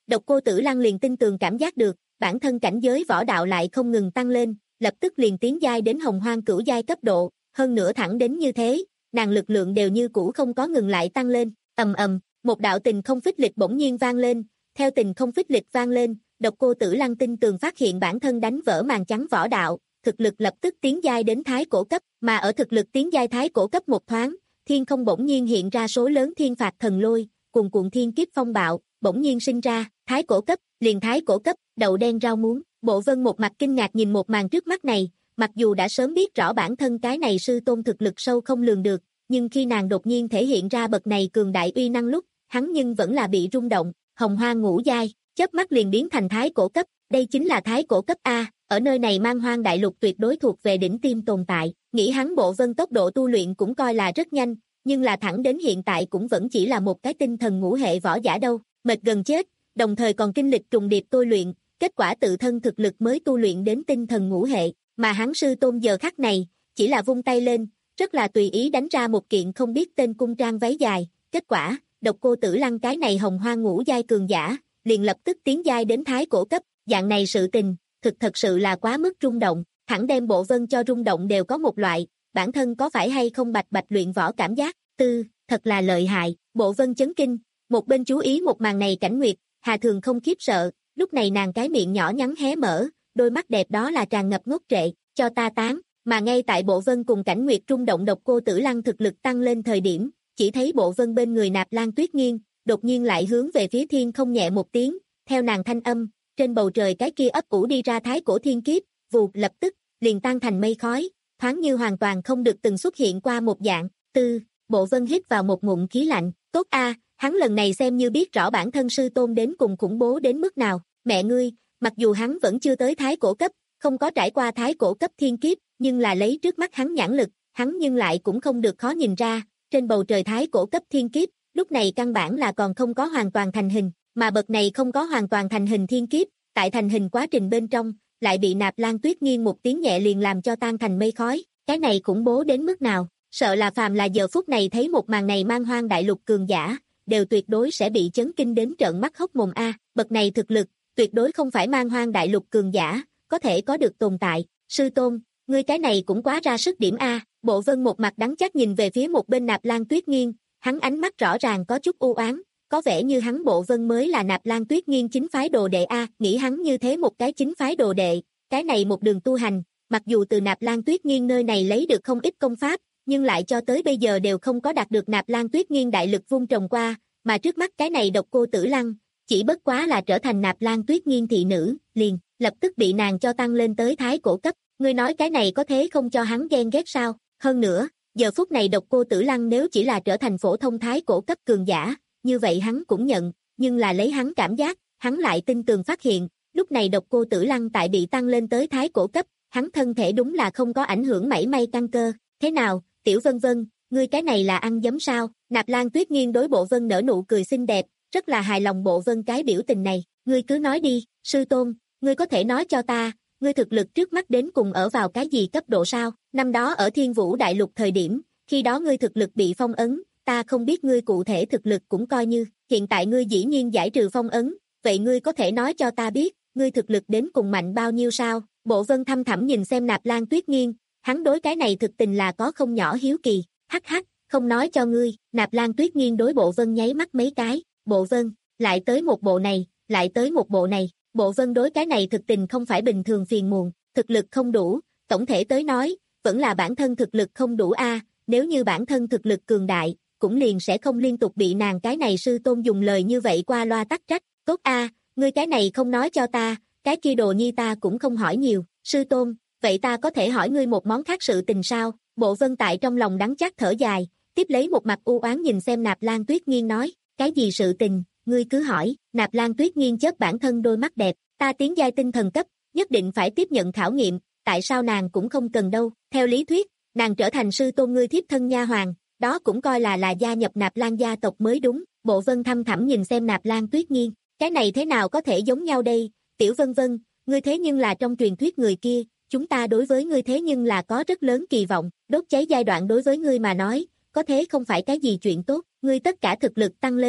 Độc Cô Tử Lăng liền tin tường cảm giác được, bản thân cảnh giới võ đạo lại không ngừng tăng lên, lập tức liền tiến giai đến Hồng Hoang cửu giai cấp độ, hơn nữa thẳng đến như thế, nàng lực lượng đều như cũ không có ngừng lại tăng lên. Ầm ầm, một đạo tình không phích lịch bỗng nhiên vang lên, theo tình không phích lịch vang lên, Độc Cô Tử Lăng tin tường phát hiện bản thân đánh vỡ màn trắng võ đạo, thực lực lập tức tiến giai đến thái cổ cấp, mà ở thực lực tiến giai thái cổ cấp một thoáng, thiên không bỗng nhiên hiện ra số lớn thiên phạt thần lôi, cuồn cuộn thiên kiếp phong bạo, bỗng nhiên sinh ra, thái cổ cấp, liền thái cổ cấp, đậu đen rau muống. Bộ Vân một mặt kinh ngạc nhìn một màn trước mắt này, mặc dù đã sớm biết rõ bản thân cái này sư tôn thực lực sâu không lường được, nhưng khi nàng đột nhiên thể hiện ra bậc này cường đại uy năng lúc, hắn nhưng vẫn là bị rung động. Hồng Hoang ngũ giai, chớp mắt liền biến thành thái cổ cấp, đây chính là thái cổ cấp A, ở nơi này Man Hoang đại lục tuyệt đối thuộc về đỉnh tiêm tồn tại. Nghĩ hắn Bộ Vân tốc độ tu luyện cũng coi là rất nhanh, nhưng là thẳng đến hiện tại cũng vẫn chỉ là một cái tinh thần ngũ hệ võ giả đâu, mệt gần chết, đồng thời còn kinh lịch trùng điệp tu luyện, kết quả tự thân thực lực mới tu luyện đến tinh thần ngũ hệ, mà hắn sư tôn giờ khắc này, chỉ là vung tay lên, rất là tùy ý đánh ra một kiện không biết tên cung trang váy dài, kết quả, Độc Cô Tử Lăng cái này Hồng Hoang ngũ giai cường giả, liền lập tức tiến giai đến thái cổ cấp, dạng này sự tình, thực thật sự là quá mức rung động, thẳng đem Bộ Vân cho rung động đều có một loại, bản thân có phải hay không bạch bạch luyện võ cảm giác, tư, thật là lợi hại, Bộ Vân chấn kinh, một bên chú ý một màn này Cảnh Nguyệt, Hà Thường không khiếp sợ, lúc này nàng cái miệng nhỏ nhắn hé mở, đôi mắt đẹp đó là tràn ngập ngốc trệ, cho ta tán, mà ngay tại Bộ Vân cùng Cảnh Nguyệt rung động Độc Cô Tử Lăng thực lực tăng lên thời điểm, chỉ thấy Bộ Vân bên người Nạp Lan Tuyết Nghiên, đột nhiên lại hướng về phía thiên không nhẹ một tiếng, theo nàng thanh âm, trên bầu trời cái kia ấp ủ đi ra thái cổ thiên kiếp, vụt lập tức, liền tan thành mây khói, thoáng như hoàn toàn không được từng xuất hiện qua một dạng, tư, Bộ Vân hít vào một ngụm khí lạnh, tốt a, hắn lần này xem như biết rõ bản thân sư tôn đến cùng khủng bố đến mức nào, mẹ ngươi, mặc dù hắn vẫn chưa tới thái cổ cấp, không có trải qua thái cổ cấp thiên kiếp, nhưng là lấy trước mắt hắn nhãn lực, hắn nhưng lại cũng không được khó nhìn ra, trên bầu trời thái cổ cấp thiên kiếp, lúc này căn bản là còn không có hoàn toàn thành hình, mà bậc này không có hoàn toàn thành hình thiên kiếp, tại thành hình quá trình bên trong, lại bị Nạp Lan Tuyết Nghiên một tiếng nhẹ liền làm cho tan thành mây khói, cái này khủng bố đến mức nào, sợ là phàm là giờ phút này thấy một màn này Man Hoang đại lục cường giả, đều tuyệt đối sẽ bị chấn kinh đến trợn mắt hốc mồm a, bậc này thực lực, tuyệt đối không phải Man Hoang đại lục cường giả, có thể có được tồn tại, sư tôn, ngươi cái này cũng quá ra sức điểm a, Bộ Vân một mặt đắng chát nhìn về phía một bên Nạp Lan Tuyết Nghiên, hắn ánh mắt rõ ràng có chút u oán, có vẻ như hắn Bộ Vân mới là Nạp Lan Tuyết Nghiên chính phái đồ đệ a, nghĩ hắn như thế một cái chính phái đồ đệ, cái này một đường tu hành, mặc dù từ Nạp Lan Tuyết Nghiên nơi này lấy được không ít công pháp, nhưng lại cho tới bây giờ đều không có đạt được Nạp Lan Tuyết Nghiên đại lực vung trồng qua, mà trước mắt cái này Độc Cô Tử Lăng, chỉ bất quá là trở thành Nạp Lan Tuyết Nghiên thị nữ, liền, lập tức bị nàng cho tăng lên tới thái cổ cấp, ngươi nói cái này có thế không cho hắn ghen ghét sao, hơn nữa, giờ phút này Độc Cô Tử Lăng nếu chỉ là trở thành phổ thông thái cổ cấp cường giả, như vậy hắn cũng nhận, nhưng là lấy hắn cảm giác, hắn lại tin tường phát hiện, lúc này Độc Cô Tử Lăng tại bị tăng lên tới thái cổ cấp, hắn thân thể đúng là không có ảnh hưởng mảy may căn cơ, thế nào, Tiểu Vân Vân, ngươi cái này là ăn giấm sao, Nạp Lan Tuyết Nghiên đối Bộ Vân nở nụ cười xinh đẹp, rất là hài lòng Bộ Vân cái biểu tình này, ngươi cứ nói đi, sư tôn, ngươi có thể nói cho ta, ngươi thực lực trước mắt đến cùng ở vào cái gì cấp độ sao, năm đó ở Thiên Vũ Đại Lục thời điểm, khi đó ngươi thực lực bị phong ấn, ta không biết ngươi cụ thể thực lực cũng coi như, hiện tại ngươi dĩ nhiên giải trừ phong ấn, vậy ngươi có thể nói cho ta biết, ngươi thực lực đến cùng mạnh bao nhiêu sao, Bộ Vân thăm thẳm nhìn xem Nạp Lan Tuyết Nghiên, hắn đối cái này thực tình là có không nhỏ hiếu kỳ, hắc hắc, không nói cho ngươi, Nạp Lan Tuyết Nghiên đối Bộ Vân nháy mắt mấy cái, Bộ Vân, lại tới một bộ này, lại tới một bộ này, Bộ Vân đối cái này thực tình không phải bình thường phiền muộn, thực lực không đủ, tổng thể tới nói, vẫn là bản thân thực lực không đủ a, nếu như bản thân thực lực cường đại, cũng liền sẽ không liên tục bị nàng cái này sư tôn dùng lời như vậy qua loa tắc trách, tốt a, ngươi cái này không nói cho ta, cái kia đồ nhi ta cũng không hỏi nhiều, sư tôn, vậy ta có thể hỏi ngươi một món khác sự tình sao, Bộ Vân tại trong lòng đắng chát thở dài, tiếp lấy một mặt u oán nhìn xem Nạp Lan Tuyết Nghiên nói, cái gì sự tình, ngươi cứ hỏi, Nạp Lan Tuyết Nghiên chớp bản thân đôi mắt đẹp, ta tiến giai tinh thần cấp, nhất định phải tiếp nhận khảo nghiệm, tại sao nàng cũng không cần đâu, theo lý thuyết, nàng trở thành sư tôn ngươi thiếp thân nha hoàng, đó cũng coi là là gia nhập Nạp Lan gia tộc mới đúng, Bộ Vân thăm thẳm nhìn xem Nạp Lan Tuyết Nghiên, cái này thế nào có thể giống nhau đây, Tiểu Vân Vân, ngươi thế nhưng là trong truyền thuyết người kia, chúng ta đối với ngươi thế nhưng là có rất lớn kỳ vọng, đốt cháy giai đoạn đối với ngươi mà nói, có thế không phải cái gì chuyện tốt, ngươi tất cả thực lực tăng lên,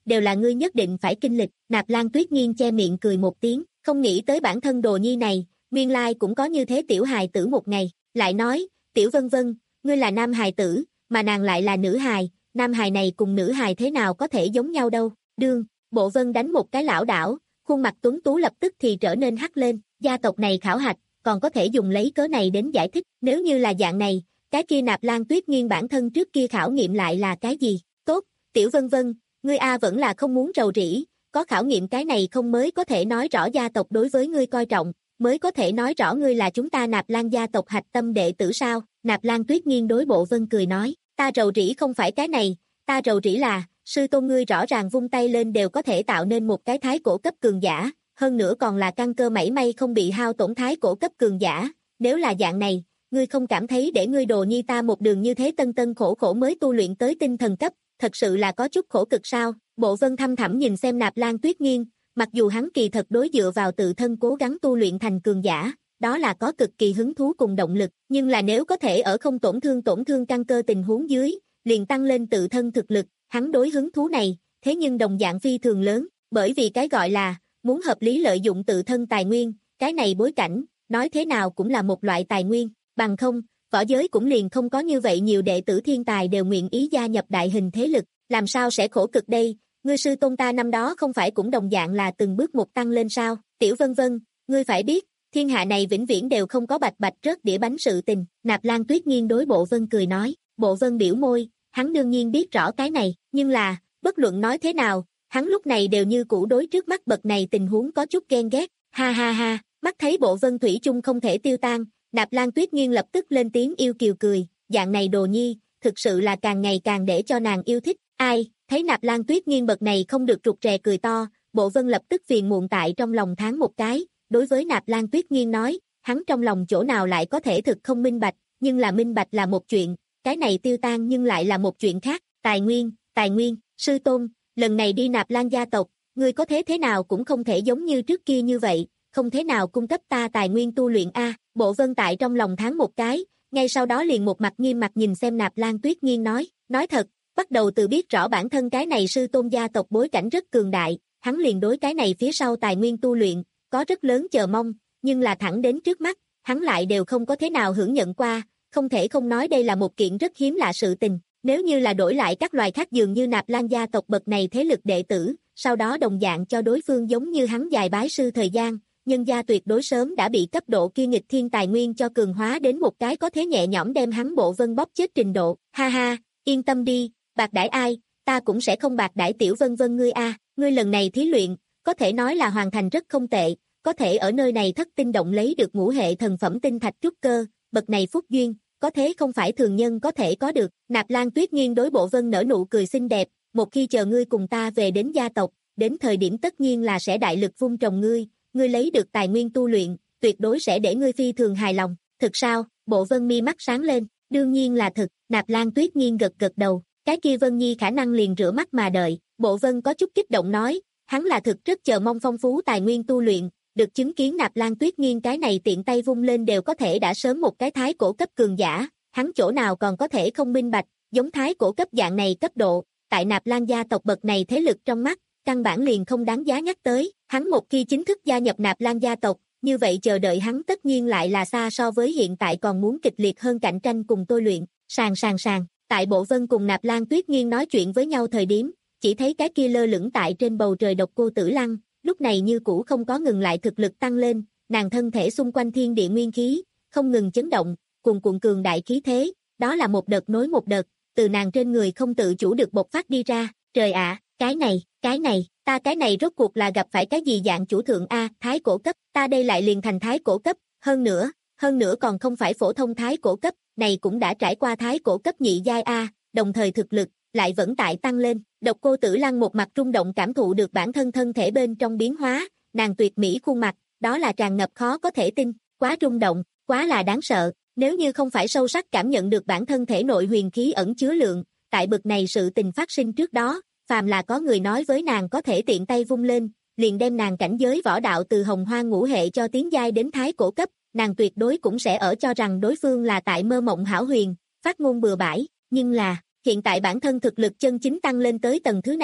đều là ngươi nhất định phải kinh lịch. Nạp Lan Tuyết Nghiên che miệng cười một tiếng, không nghĩ tới bản thân đồ nhi này, nguyên lai cũng có như thế tiểu hài tử một ngày, lại nói, tiểu vân vân, ngươi là nam hài tử, mà nàng lại là nữ hài, nam hài này cùng nữ hài thế nào có thể giống nhau đâu, đương, Bộ Vân đánh một cái lảo đảo, khuôn mặt tuấn tú lập tức thì trở nên hắc lên, gia tộc này khảo hạch, còn có thể dùng lấy cớ này đến giải thích, nếu như là dạng này, cái kia Nạp Lan Tuyết Nghiên bản thân trước kia khảo nghiệm lại là cái gì, tốt, tiểu vân vân, ngươi A vẫn là không muốn rầu rĩ, có khảo nghiệm cái này không mới có thể nói rõ gia tộc đối với ngươi coi trọng, mới có thể nói rõ ngươi là chúng ta Nạp Lan gia tộc hạch tâm đệ tử sao, Nạp Lan Tuyết Nghiên đối Bộ Vân cười nói, ta rầu rĩ không phải cái này, ta rầu rĩ là, sư tôn ngươi rõ ràng vung tay lên đều có thể tạo nên một cái thái cổ cấp cường giả, hơn nữa còn là căn cơ mảy may không bị hao tổn thái cổ cấp cường giả, nếu là dạng này, ngươi không cảm thấy để ngươi đồ nhi ta một đường như thế tân tân khổ khổ mới tu luyện tới tinh thần cấp, thật sự là có chút khổ cực sao, Bộ Vân thăm thẳm nhìn xem Nạp Lan Tuyết Nghiên, mặc dù hắn kỳ thật đối dựa vào tự thân cố gắng tu luyện thành cường giả, đó là có cực kỳ hứng thú cùng động lực, nhưng là nếu có thể ở không tổn thương tổn thương căn cơ tình huống dưới, liền tăng lên tự thân thực lực, hắn đối hứng thú này, thế nhưng đồng dạng phi thường lớn, bởi vì cái gọi là, muốn hợp lý lợi dụng tự thân tài nguyên, cái này bối cảnh, nói thế nào cũng là một loại tài nguyên, bằng không, võ giới cũng liền không có như vậy nhiều đệ tử thiên tài đều nguyện ý gia nhập đại hình thế lực, làm sao sẽ khổ cực đây, ngươi sư tôn ta năm đó không phải cũng đồng dạng là từng bước một tăng lên sao, tiểu vân vân, ngươi phải biết, thiên hạ này vĩnh viễn đều không có bạch bạch rớt đĩa bánh sự tình, Nạp Lan Tuyết Nghiên đối Bộ Vân cười nói, Bộ Vân biểu môi, hắn đương nhiên biết rõ cái này, nhưng là, bất luận nói thế nào, hắn lúc này đều như cũ đối trước mắt bậc này tình huống có chút ghen ghét, ha ha ha, mắt thấy Bộ Vân thủy chung không thể tiêu tan, Nạp Lan Tuyết Nghiên lập tức lên tiếng yêu kiều cười, dạng này đồ nhi, thực sự là càng ngày càng để cho nàng yêu thích, ai, thấy Nạp Lan Tuyết Nghiên bậc này không được rụt rè cười to, Bộ Vân lập tức phiền muộn tại trong lòng tháng một cái, đối với Nạp Lan Tuyết Nghiên nói, hắn trong lòng chỗ nào lại có thể thực không minh bạch, nhưng là minh bạch là một chuyện, cái này tiêu tan nhưng lại là một chuyện khác, tài nguyên, tài nguyên, sư tôn, lần này đi Nạp Lan gia tộc, ngươi có thế thế nào cũng không thể giống như trước kia như vậy, không thế nào cung cấp ta tài nguyên tu luyện a. Bộ Vân tại trong lòng tháng một cái, ngay sau đó liền một mặt nghiêm mặt nhìn xem Nạp Lan Tuyết Nghiên nói, nói thật, bắt đầu từ biết rõ bản thân cái này sư tôn gia tộc bối cảnh rất cường đại, hắn liền đối cái này phía sau tài nguyên tu luyện, có rất lớn chờ mong, nhưng là thẳng đến trước mắt, hắn lại đều không có thế nào hưởng nhận qua, không thể không nói đây là một kiện rất hiếm lạ sự tình, nếu như là đổi lại các loài khác dường như Nạp Lan gia tộc bậc này thế lực đệ tử, sau đó đồng dạng cho đối phương giống như hắn dài bái sư thời gian, nhân gia tuyệt đối sớm đã bị cấp độ kia nghịch thiên tài nguyên cho cường hóa đến một cái có thế nhẹ nhõm đem hắn Bộ Vân bóp chết trình độ, ha ha, yên tâm đi, bạc đãi ai, ta cũng sẽ không bạc đãi tiểu vân vân ngươi a, ngươi lần này thí luyện, có thể nói là hoàn thành rất không tệ, có thể ở nơi này thất tinh động lấy được ngũ hệ thần phẩm tinh thạch trúc cơ, bậc này phúc duyên, có thế không phải thường nhân có thể có được, Nạp Lan Tuyết Nghiên đối Bộ Vân nở nụ cười xinh đẹp, một khi chờ ngươi cùng ta về đến gia tộc, đến thời điểm tất nhiên là sẽ đại lực vun trồng ngươi, ngươi lấy được tài nguyên tu luyện, tuyệt đối sẽ để ngươi phi thường hài lòng, thực sao, Bộ Vân mi mắt sáng lên, đương nhiên là thực, Nạp Lan Tuyết Nghiên gật gật đầu, cái kia Vân Nhi khả năng liền rửa mắt mà đợi, Bộ Vân có chút kích động nói, hắn là thực rất chờ mong phong phú tài nguyên tu luyện, được chứng kiến Nạp Lan Tuyết Nghiên cái này tiện tay vung lên đều có thể đã sớm một cái thái cổ cấp cường giả, hắn chỗ nào còn có thể không minh bạch, giống thái cổ cấp dạng này cấp độ, tại Nạp Lan gia tộc bậc này thế lực trong mắt, căn bản liền không đáng giá nhắc tới, hắn một khi chính thức gia nhập Nạp Lan gia tộc, như vậy chờ đợi hắn tất nhiên lại là xa so với hiện tại còn muốn kịch liệt hơn cạnh tranh cùng tôi luyện, sàng sàng sàng, tại Bộ Vân cùng Nạp Lan Tuyết Nghiên nói chuyện với nhau thời điểm, chỉ thấy cái kia lơ lửng tại trên bầu trời độc cô Tử Lăng, lúc này như cũ không có ngừng lại thực lực tăng lên, nàng thân thể xung quanh thiên địa nguyên khí, không ngừng chấn động, cuồn cuộn cường đại khí thế, đó là một đợt nối một đợt, từ nàng trên người không tự chủ được bộc phát đi ra, trời ạ, cái này, cái này, ta cái này rốt cuộc là gặp phải cái gì dạng chủ thượng A, thái cổ cấp, ta đây lại liền thành thái cổ cấp, hơn nữa, hơn nữa còn không phải phổ thông thái cổ cấp, này cũng đã trải qua thái cổ cấp nhị giai A, đồng thời thực lực, lại vẫn tại tăng lên, độc cô Tử Lăng một mặt rung động cảm thụ được bản thân thân thể bên trong biến hóa, nàng tuyệt mỹ khuôn mặt, đó là tràn ngập khó có thể tin, quá rung động, quá là đáng sợ, nếu như không phải sâu sắc cảm nhận được bản thân thể nội huyền khí ẩn chứa lượng, tại bực này sự tình phát sinh trước đó, phàm là có người nói với nàng có thể tiện tay vung lên, liền đem nàng cảnh giới võ đạo từ hồng hoang ngũ hệ cho tiến giai đến thái cổ cấp, nàng tuyệt đối cũng sẽ ở cho rằng đối phương là tại mơ mộng hão huyền, phát ngôn bừa bãi, nhưng là, hiện tại bản thân thực lực chân chính tăng lên tới tầng thứ này,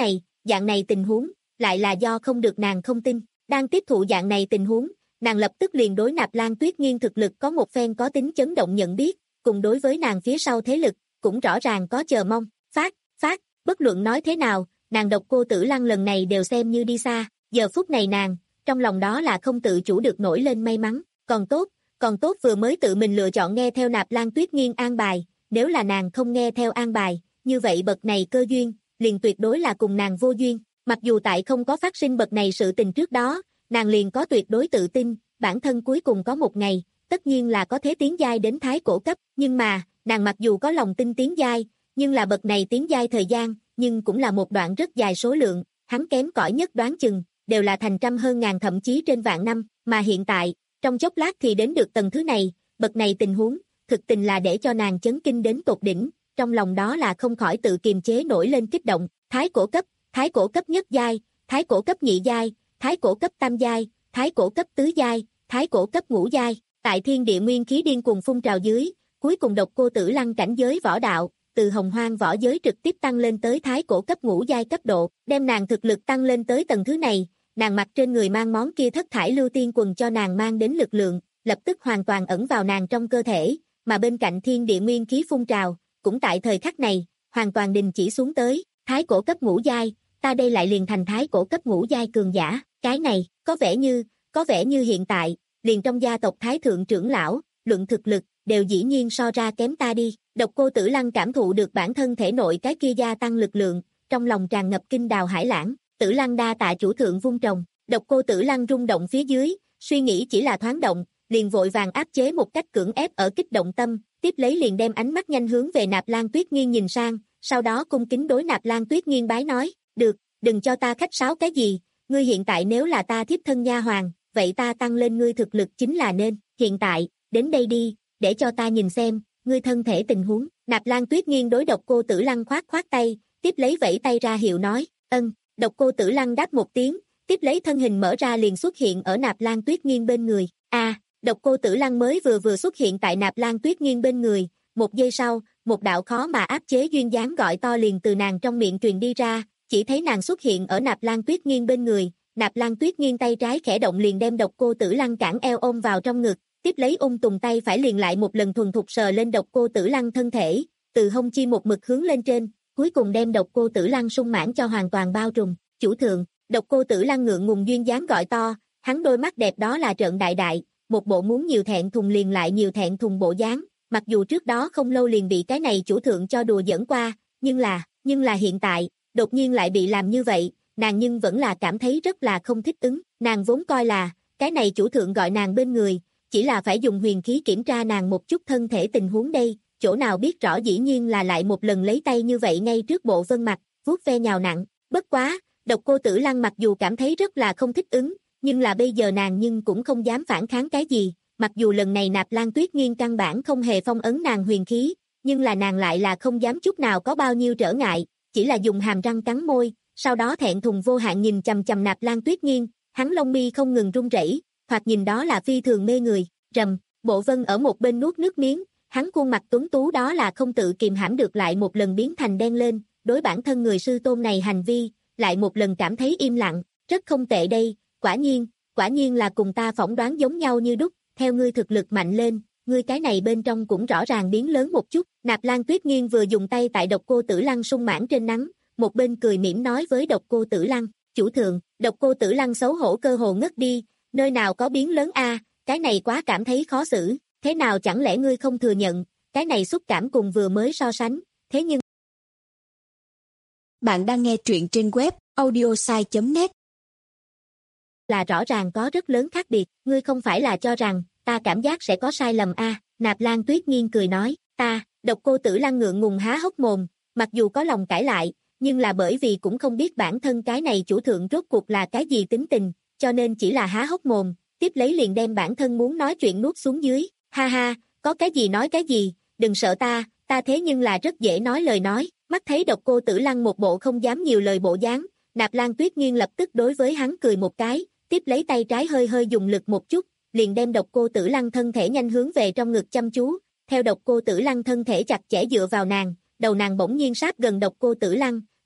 dạng này tình huống, lại là do không được nàng không tin. Đang tiếp thụ dạng này tình huống, nàng lập tức liền đối Nạp Lan Tuyết Nghiên thực lực có một phen có tính chấn động nhận biết, cùng đối với nàng phía sau thế lực, cũng rõ ràng có chờ mong. Phát, phát, bất luận nói thế nào, nàng Độc Cô Tử Lăng lần này đều xem như đi xa, giờ phút này nàng, trong lòng đó là không tự chủ được nổi lên may mắn, còn tốt, còn tốt vừa mới tự mình lựa chọn nghe theo Nạp Lan Tuyết Nghiên an bài, nếu là nàng không nghe theo an bài, như vậy bậc này cơ duyên, liền tuyệt đối là cùng nàng vô duyên, mặc dù tại không có phát sinh bậc này sự tình trước đó, nàng liền có tuyệt đối tự tin, bản thân cuối cùng có một ngày, tất nhiên là có thể tiến giai đến thái cổ cấp, nhưng mà, nàng mặc dù có lòng tin tiến giai, nhưng là bậc này tiến giai thời gian, nhưng cũng là một đoạn rất dài số lượng, hắn kém cỏi nhất đoán chừng, đều là thành trăm hơn ngàn thậm chí trên vạn năm, mà hiện tại, trong chốc lát thì đến được tầng thứ này, bậc này tình huống, thực tình là để cho nàng chấn kinh đến tột đỉnh, trong lòng đó là không khỏi tự kiềm chế nổi lên kích động, thái cổ cấp, thái cổ cấp nhất giai, thái cổ cấp nhị giai, thái cổ cấp tam giai, thái cổ cấp tứ giai, thái cổ cấp ngũ giai, tại thiên địa nguyên khí điên cuồng phun trào dưới, cuối cùng Độc Cô Tử Lăng cảnh giới võ đạo, từ hồng hoang võ giới trực tiếp tăng lên tới thái cổ cấp ngũ giai cấp độ, đem nàng thực lực tăng lên tới tầng thứ này, nàng mặc trên người mang món kia thất thải lưu tiên quần cho nàng mang đến lực lượng, lập tức hoàn toàn ẩn vào nàng trong cơ thể, mà bên cạnh thiên địa nguyên khí phun trào, cũng tại thời khắc này, hoàn toàn đình chỉ xuống tới, thái cổ cấp ngũ giai, ta đây lại liền thành thái cổ cấp ngũ giai cường giả, cái này, có vẻ như, có vẻ như hiện tại, liền trong gia tộc thái thượng trưởng lão, luận thực lực, đều dĩ nhiên so ra kém ta đi. Độc Cô Tử Lăng cảm thụ được bản thân thể nội cái kia gia tăng lực lượng, trong lòng tràn ngập kinh đào hải lãng, Tử Lăng đa tạ chủ thượng vung trồng. Độc Cô Tử Lăng rung động phía dưới, suy nghĩ chỉ là thoáng động, liền vội vàng áp chế một cách cưỡng ép ở kích động tâm, tiếp lấy liền đem ánh mắt nhanh hướng về Nạp Lan Tuyết Nghiên nhìn sang, sau đó cung kính đối Nạp Lan Tuyết Nghiên bái nói, được, đừng cho ta khách sáo cái gì, ngươi hiện tại nếu là ta thiếp thân nha hoàn, vậy ta tăng lên ngươi thực lực chính là nên, hiện tại, đến đây đi, để cho ta nhìn xem, ngươi thân thể tình huống. Nạp Lan Tuyết Nghiên đối Độc Cô Tử Lăng khoát khoát tay, tiếp lấy vẫy tay ra hiệu nói, ân. Độc Cô Tử Lăng đáp một tiếng, tiếp lấy thân hình mở ra liền xuất hiện ở Nạp Lan Tuyết Nghiên bên người. A, à, Độc Cô Tử Lăng mới vừa vừa xuất hiện tại Nạp Lan Tuyết Nghiên bên người, một giây sau, một đạo khó mà áp chế duyên dáng gọi to liền từ nàng trong miệng truyền đi ra, chỉ thấy nàng xuất hiện ở Nạp Lan Tuyết Nghiên bên người, Nạp Lan Tuyết Nghiên tay trái khẽ động liền đem Độc Cô Tử Lăng cản eo ôm vào trong ngực, tiếp lấy ung tùng tay phải liền lại một lần thuần thục sờ lên Độc Cô Tử Lăng thân thể, từ hông chi một mực hướng lên trên, cuối cùng đem Độc Cô Tử Lăng sung mãn cho hoàn toàn bao trùm. Chủ thượng, Độc Cô Tử Lăng ngượng ngùng duyên dáng gọi to, hắn đôi mắt đẹp đó là trợn đại đại, một bộ muốn nhiều thẹn thùng liền lại nhiều thẹn thùng bộ dáng, mặc dù trước đó không lâu liền bị cái này chủ thượng cho đùa giỡn qua, nhưng là, nhưng là hiện tại, đột nhiên lại bị làm như vậy, nàng nhưng vẫn là cảm thấy rất là không thích ứng, nàng vốn coi là, cái này chủ thượng gọi nàng bên người, chỉ là phải dùng huyền khí kiểm tra nàng một chút thân thể tình huống đây, chỗ nào biết rõ dĩ nhiên là lại một lần lấy tay như vậy ngay trước bộ vân mặt, vuốt ve nhào nặng, bất quá, Độc Cô Tử Lăng mặc dù cảm thấy rất là không thích ứng, nhưng là bây giờ nàng nhưng cũng không dám phản kháng cái gì, mặc dù lần này Nạp Lan Tuyết Nghiên căn bản không hề phong ấn nàng huyền khí, nhưng là nàng lại là không dám chút nào có bao nhiêu trở ngại, chỉ là dùng hàm răng cắn môi, sau đó thẹn thùng vô hạn nhìn chằm chằm Nạp Lan Tuyết Nghiên, hắn lông mi không ngừng run rẩy, thoạt nhìn đó là phi thường mê người, rầm, Bộ Vân ở một bên nuốt nước miếng, hắn khuôn mặt tuấn tú đó là không tự kìm hãm được lại một lần biến thành đen lên, đối bản thân người sư tôn này hành vi, lại một lần cảm thấy im lặng, rất không tệ đây, quả nhiên, quả nhiên là cùng ta phỏng đoán giống nhau như đúc, theo ngươi thực lực mạnh lên, ngươi cái này bên trong cũng rõ ràng biến lớn một chút. Nạp Lan Tuyết Nghiên vừa dùng tay tại Độc Cô Tử Lăng sung mãn trên nắng, một bên cười mỉm nói với Độc Cô Tử Lăng, chủ thượng. Độc Cô Tử Lăng xấu hổ cơ hồ ngất đi, nơi nào có biến lớn a, cái này quá cảm thấy khó xử, thế nào chẳng lẽ ngươi không thừa nhận, cái này xúc cảm cùng vừa mới so sánh, thế nhưng bạn đang nghe truyện trên web audiosai chấm net là rõ ràng có rất lớn khác biệt, ngươi không phải là cho rằng ta cảm giác sẽ có sai lầm a? À? Nạp Lan Tuyết Nghiên cười nói, ta. Độc Cô Tử Lăng ngượng ngùng há hốc mồm, mặc dù có lòng cãi lại, nhưng là bởi vì cũng không biết bản thân cái này chủ thượng rốt cuộc là cái gì tính tình, cho nên chỉ là há hốc mồm, tiếp lấy liền đem bản thân muốn nói chuyện nuốt xuống dưới, ha ha, có cái gì nói cái gì, đừng sợ ta, ta thế nhưng là rất dễ nói lời nói. Mắt thấy Độc Cô Tử Lăng một bộ không dám nhiều lời bộ dáng, Nạp Lan Tuyết Nghiên lập tức đối với hắn cười một cái, tiếp lấy tay trái hơi hơi dùng lực một chút, liền đem Độc Cô Tử Lăng thân thể nhanh hướng về trong ngực chăm chú, theo Độc Cô Tử Lăng thân thể chặt chẽ dựa vào nàng, đầu nàng bỗng nhiên sát gần Độc Cô Tử Lăng,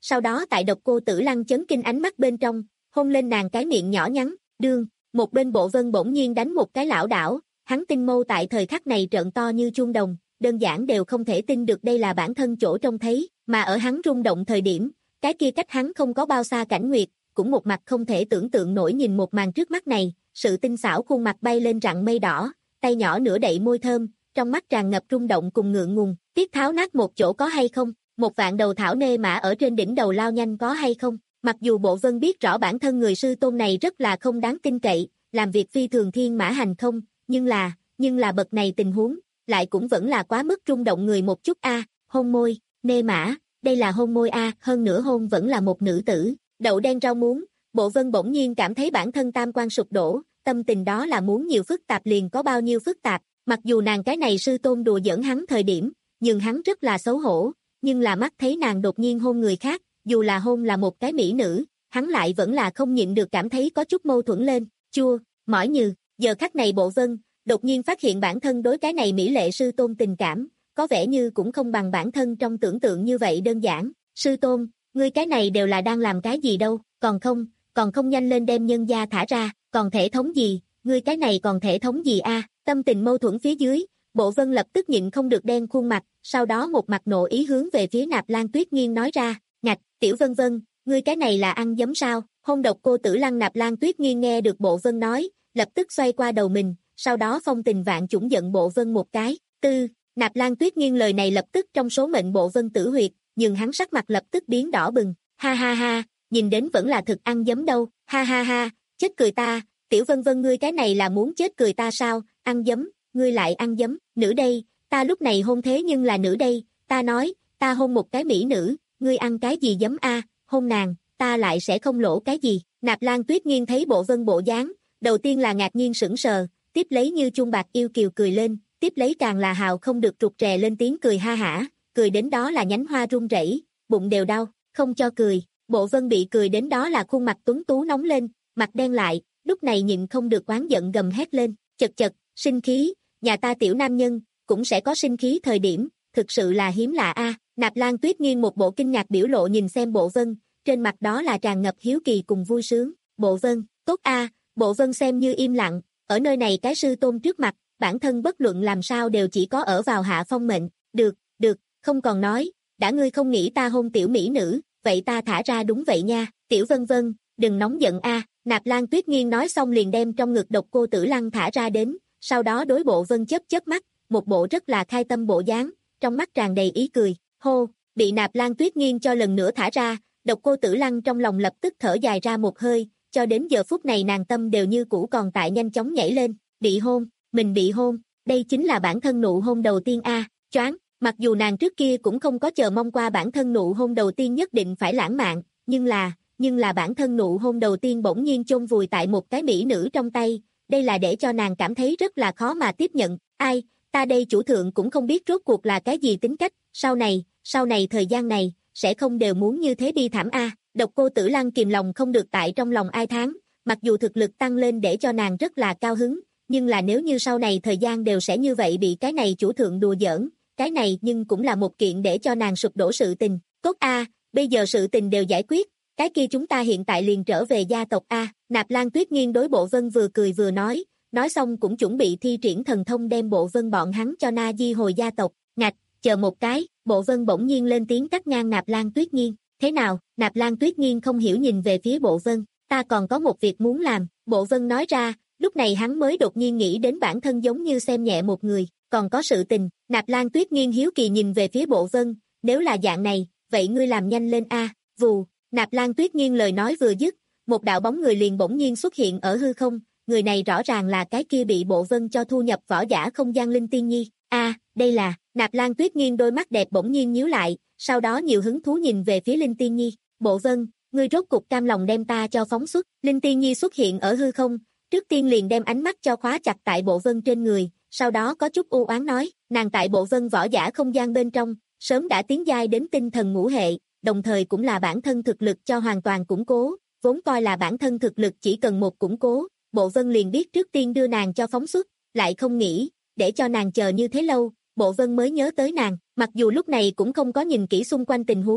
sau đó tại Độc Cô Tử Lăng chấn kinh ánh mắt bên trong, hôn lên nàng cái miệng nhỏ nhắn, đương, một bên Bộ Vân bỗng nhiên đánh một cái lảo đảo, hắn tinh mâu tại thời khắc này trợn to như chuông đồng, đơn giản đều không thể tin được đây là bản thân chỗ trông thấy, mà ở hắn rung động thời điểm, cái kia cách hắn không có bao xa Cảnh Nguyệt, cũng một mặt không thể tưởng tượng nổi nhìn một màn trước mắt này, sự tinh xảo khuôn mặt bay lên rặng mây đỏ, tay nhỏ nửa đậy môi thơm, trong mắt tràn ngập rung động cùng ngượng ngùng, tiếc tháo nát một chỗ có hay không, một vạn đầu thảo nê mã ở trên đỉnh đầu lao nhanh có hay không, mặc dù Bộ Vân biết rõ bản thân người sư tôn này rất là không đáng tin cậy, làm việc phi thường thiên mã hành không, nhưng là, nhưng là bậc này tình huống, lại cũng vẫn là quá mức rung động người một chút a, hôn môi, nê mã, đây là hôn môi a, hơn nữa hôn vẫn là một nữ tử, đậu đen rau muống, Bộ Vân bỗng nhiên cảm thấy bản thân tam quan sụp đổ, tâm tình đó là muốn nhiều phức tạp liền có bao nhiêu phức tạp, mặc dù nàng cái này sư tôn đùa giỡn hắn thời điểm, nhưng hắn rất là xấu hổ, nhưng là mắt thấy nàng đột nhiên hôn người khác, dù là hôn là một cái mỹ nữ, hắn lại vẫn là không nhịn được cảm thấy có chút mâu thuẫn lên, chua, mỏi như, giờ khắc này Bộ Vân, đột nhiên phát hiện bản thân đối cái này mỹ lệ sư tôn tình cảm, có vẻ như cũng không bằng bản thân trong tưởng tượng như vậy đơn giản, sư tôn, ngươi cái này đều là đang làm cái gì đâu, còn không, còn không nhanh lên đem nhân gia thả ra, còn thể thống gì, ngươi cái này còn thể thống gì a? Tâm tình mâu thuẫn phía dưới, Bộ Vân lập tức nhịn không được đen khuôn mặt, sau đó một mặt nộ ý hướng về phía Nạp Lan Tuyết Nghiên nói ra, ngạch, tiểu Vân Vân, ngươi cái này là ăn giấm sao, hôn Độc Cô Tử Lăng. Nạp Lan Tuyết Nghiên nghe được Bộ Vân nói, lập tức xoay qua đầu mình, sau đó phong tình vạn chủng giận Bộ Vân một cái, tư, Nạp Lan Tuyết Nghiên lời này lập tức trong số mệnh Bộ Vân tử huyệt, nhưng hắn sắc mặt lập tức biến đỏ bừng, ha ha ha, nhìn đến vẫn là thực ăn giấm đâu, ha ha ha, chết cười ta, tiểu Vân Vân ngươi cái này là muốn chết cười ta sao, ăn giấm, ngươi lại ăn giấm, nữ đây, ta lúc này hôn thế nhưng là nữ đây, ta nói, ta hôn một cái mỹ nữ, ngươi ăn cái gì giấm a, hôn nàng, ta lại sẽ không lỗ cái gì, Nạp Lan Tuyết Nghiên thấy Bộ Vân bộ dáng, đầu tiên là ngạc nhiên sững sờ, tiếp lấy như chuông bạc yêu kiều cười lên, tiếp lấy càng là hào không được trục trè lên tiếng cười ha hả, cười đến đó là nhánh hoa run rẩy, bụng đều đau, không cho cười, Bộ Vân bị cười đến đó là khuôn mặt tuấn tú nóng lên, mặt đen lại, lúc này nhịn không được oán giận gầm hét lên, chật chật, sinh khí, nhà ta tiểu nam nhân, cũng sẽ có sinh khí thời điểm, thực sự là hiếm lạ a. Nạp Lan Tuyết Nghiên một bộ kinh ngạc biểu lộ nhìn xem Bộ Vân, trên mặt đó là tràn ngập hiếu kỳ cùng vui sướng, Bộ Vân, tốt a, Bộ Vân xem như im lặng, ở nơi này cái sư tôn trước mặt, bản thân bất luận làm sao đều chỉ có ở vào hạ phong mệnh, được, được, không còn nói, đã ngươi không nghĩ ta hôn tiểu mỹ nữ, vậy ta thả ra đúng vậy nha, tiểu Vân Vân, đừng nóng giận a. Nạp Lan Tuyết Nghiên nói xong liền đem trong ngực Độc Cô Tử Lăng thả ra đến, sau đó đối Bộ Vân chớp chớp mắt, một bộ rất là khai tâm bộ dáng, trong mắt tràn đầy ý cười, hô, bị Nạp Lan Tuyết Nghiên cho lần nữa thả ra, Độc Cô Tử Lăng trong lòng lập tức thở dài ra một hơi, cho đến giờ phút này nàng tâm đều như cũ còn tại nhanh chóng nhảy lên, bị hôn, mình bị hôn, đây chính là bản thân nụ hôn đầu tiên a, choáng, mặc dù nàng trước kia cũng không có chờ mong qua bản thân nụ hôn đầu tiên nhất định phải lãng mạn, nhưng là, nhưng là bản thân nụ hôn đầu tiên bỗng nhiên chôn vùi tại một cái mỹ nữ trong tay, đây là để cho nàng cảm thấy rất là khó mà tiếp nhận, ai, ta đây chủ thượng cũng không biết rốt cuộc là cái gì tính cách, sau này, sau này thời gian này, sẽ không đều muốn như thế bi thảm a. Độc Cô Tử Lăng kìm lòng không được tại trong lòng ai thán, mặc dù thực lực tăng lên để cho nàng rất là cao hứng, nhưng là nếu như sau này thời gian đều sẽ như vậy bị cái này chủ thượng đùa giỡn, cái này nhưng cũng là một kiện để cho nàng sụp đổ sự tình, tốt a, bây giờ sự tình đều giải quyết, cái kia chúng ta hiện tại liền trở về gia tộc a. Nạp Lan Tuyết Nghiên đối Bộ Vân vừa cười vừa nói, nói xong cũng chuẩn bị thi triển thần thông đem Bộ Vân bọn hắn cho na di hồi gia tộc, ngạch, chờ một cái, Bộ Vân bỗng nhiên lên tiếng cắt ngang Nạp Lan Tuyết Nghiên, thế nào, Nạp Lan Tuyết Nghiên không hiểu nhìn về phía Bộ Vân, ta còn có một việc muốn làm, Bộ Vân nói ra, lúc này hắn mới đột nhiên nghĩ đến bản thân giống như xem nhẹ một người, còn có sự tình, Nạp Lan Tuyết Nghiên hiếu kỳ nhìn về phía Bộ Vân, nếu là dạng này, vậy ngươi làm nhanh lên a, vù, Nạp Lan Tuyết Nghiên lời nói vừa dứt, một đạo bóng người liền bỗng nhiên xuất hiện ở hư không, người này rõ ràng là cái kia bị Bộ Vân cho thu nhập võ giả không gian Linh Tiên Nhi, a, đây là, Nạp Lan Tuyết Nghiên đôi mắt đẹp bỗng nhiên nhíu lại, sau đó nhiều hứng thú nhìn về phía Linh Tiên Nhi, Bộ Vân, ngươi rốt cục cam lòng đem ta cho phóng xuất, Linh Tiên Nhi xuất hiện ở hư không, trước tiên liền đem ánh mắt cho khóa chặt tại Bộ Vân trên người, sau đó có chút u oán nói, nàng tại Bộ Vân võ giả không gian bên trong, sớm đã tiến giai đến tinh thần ngũ hệ, đồng thời cũng là bản thân thực lực cho hoàn toàn củng cố, vốn coi là bản thân thực lực chỉ cần một củng cố, Bộ Vân liền biết trước tiên đưa nàng cho phóng xuất, lại không nghĩ, để cho nàng chờ như thế lâu, Bộ Vân mới nhớ tới nàng, mặc dù lúc này cũng không có nhìn kỹ xung quanh tình huống,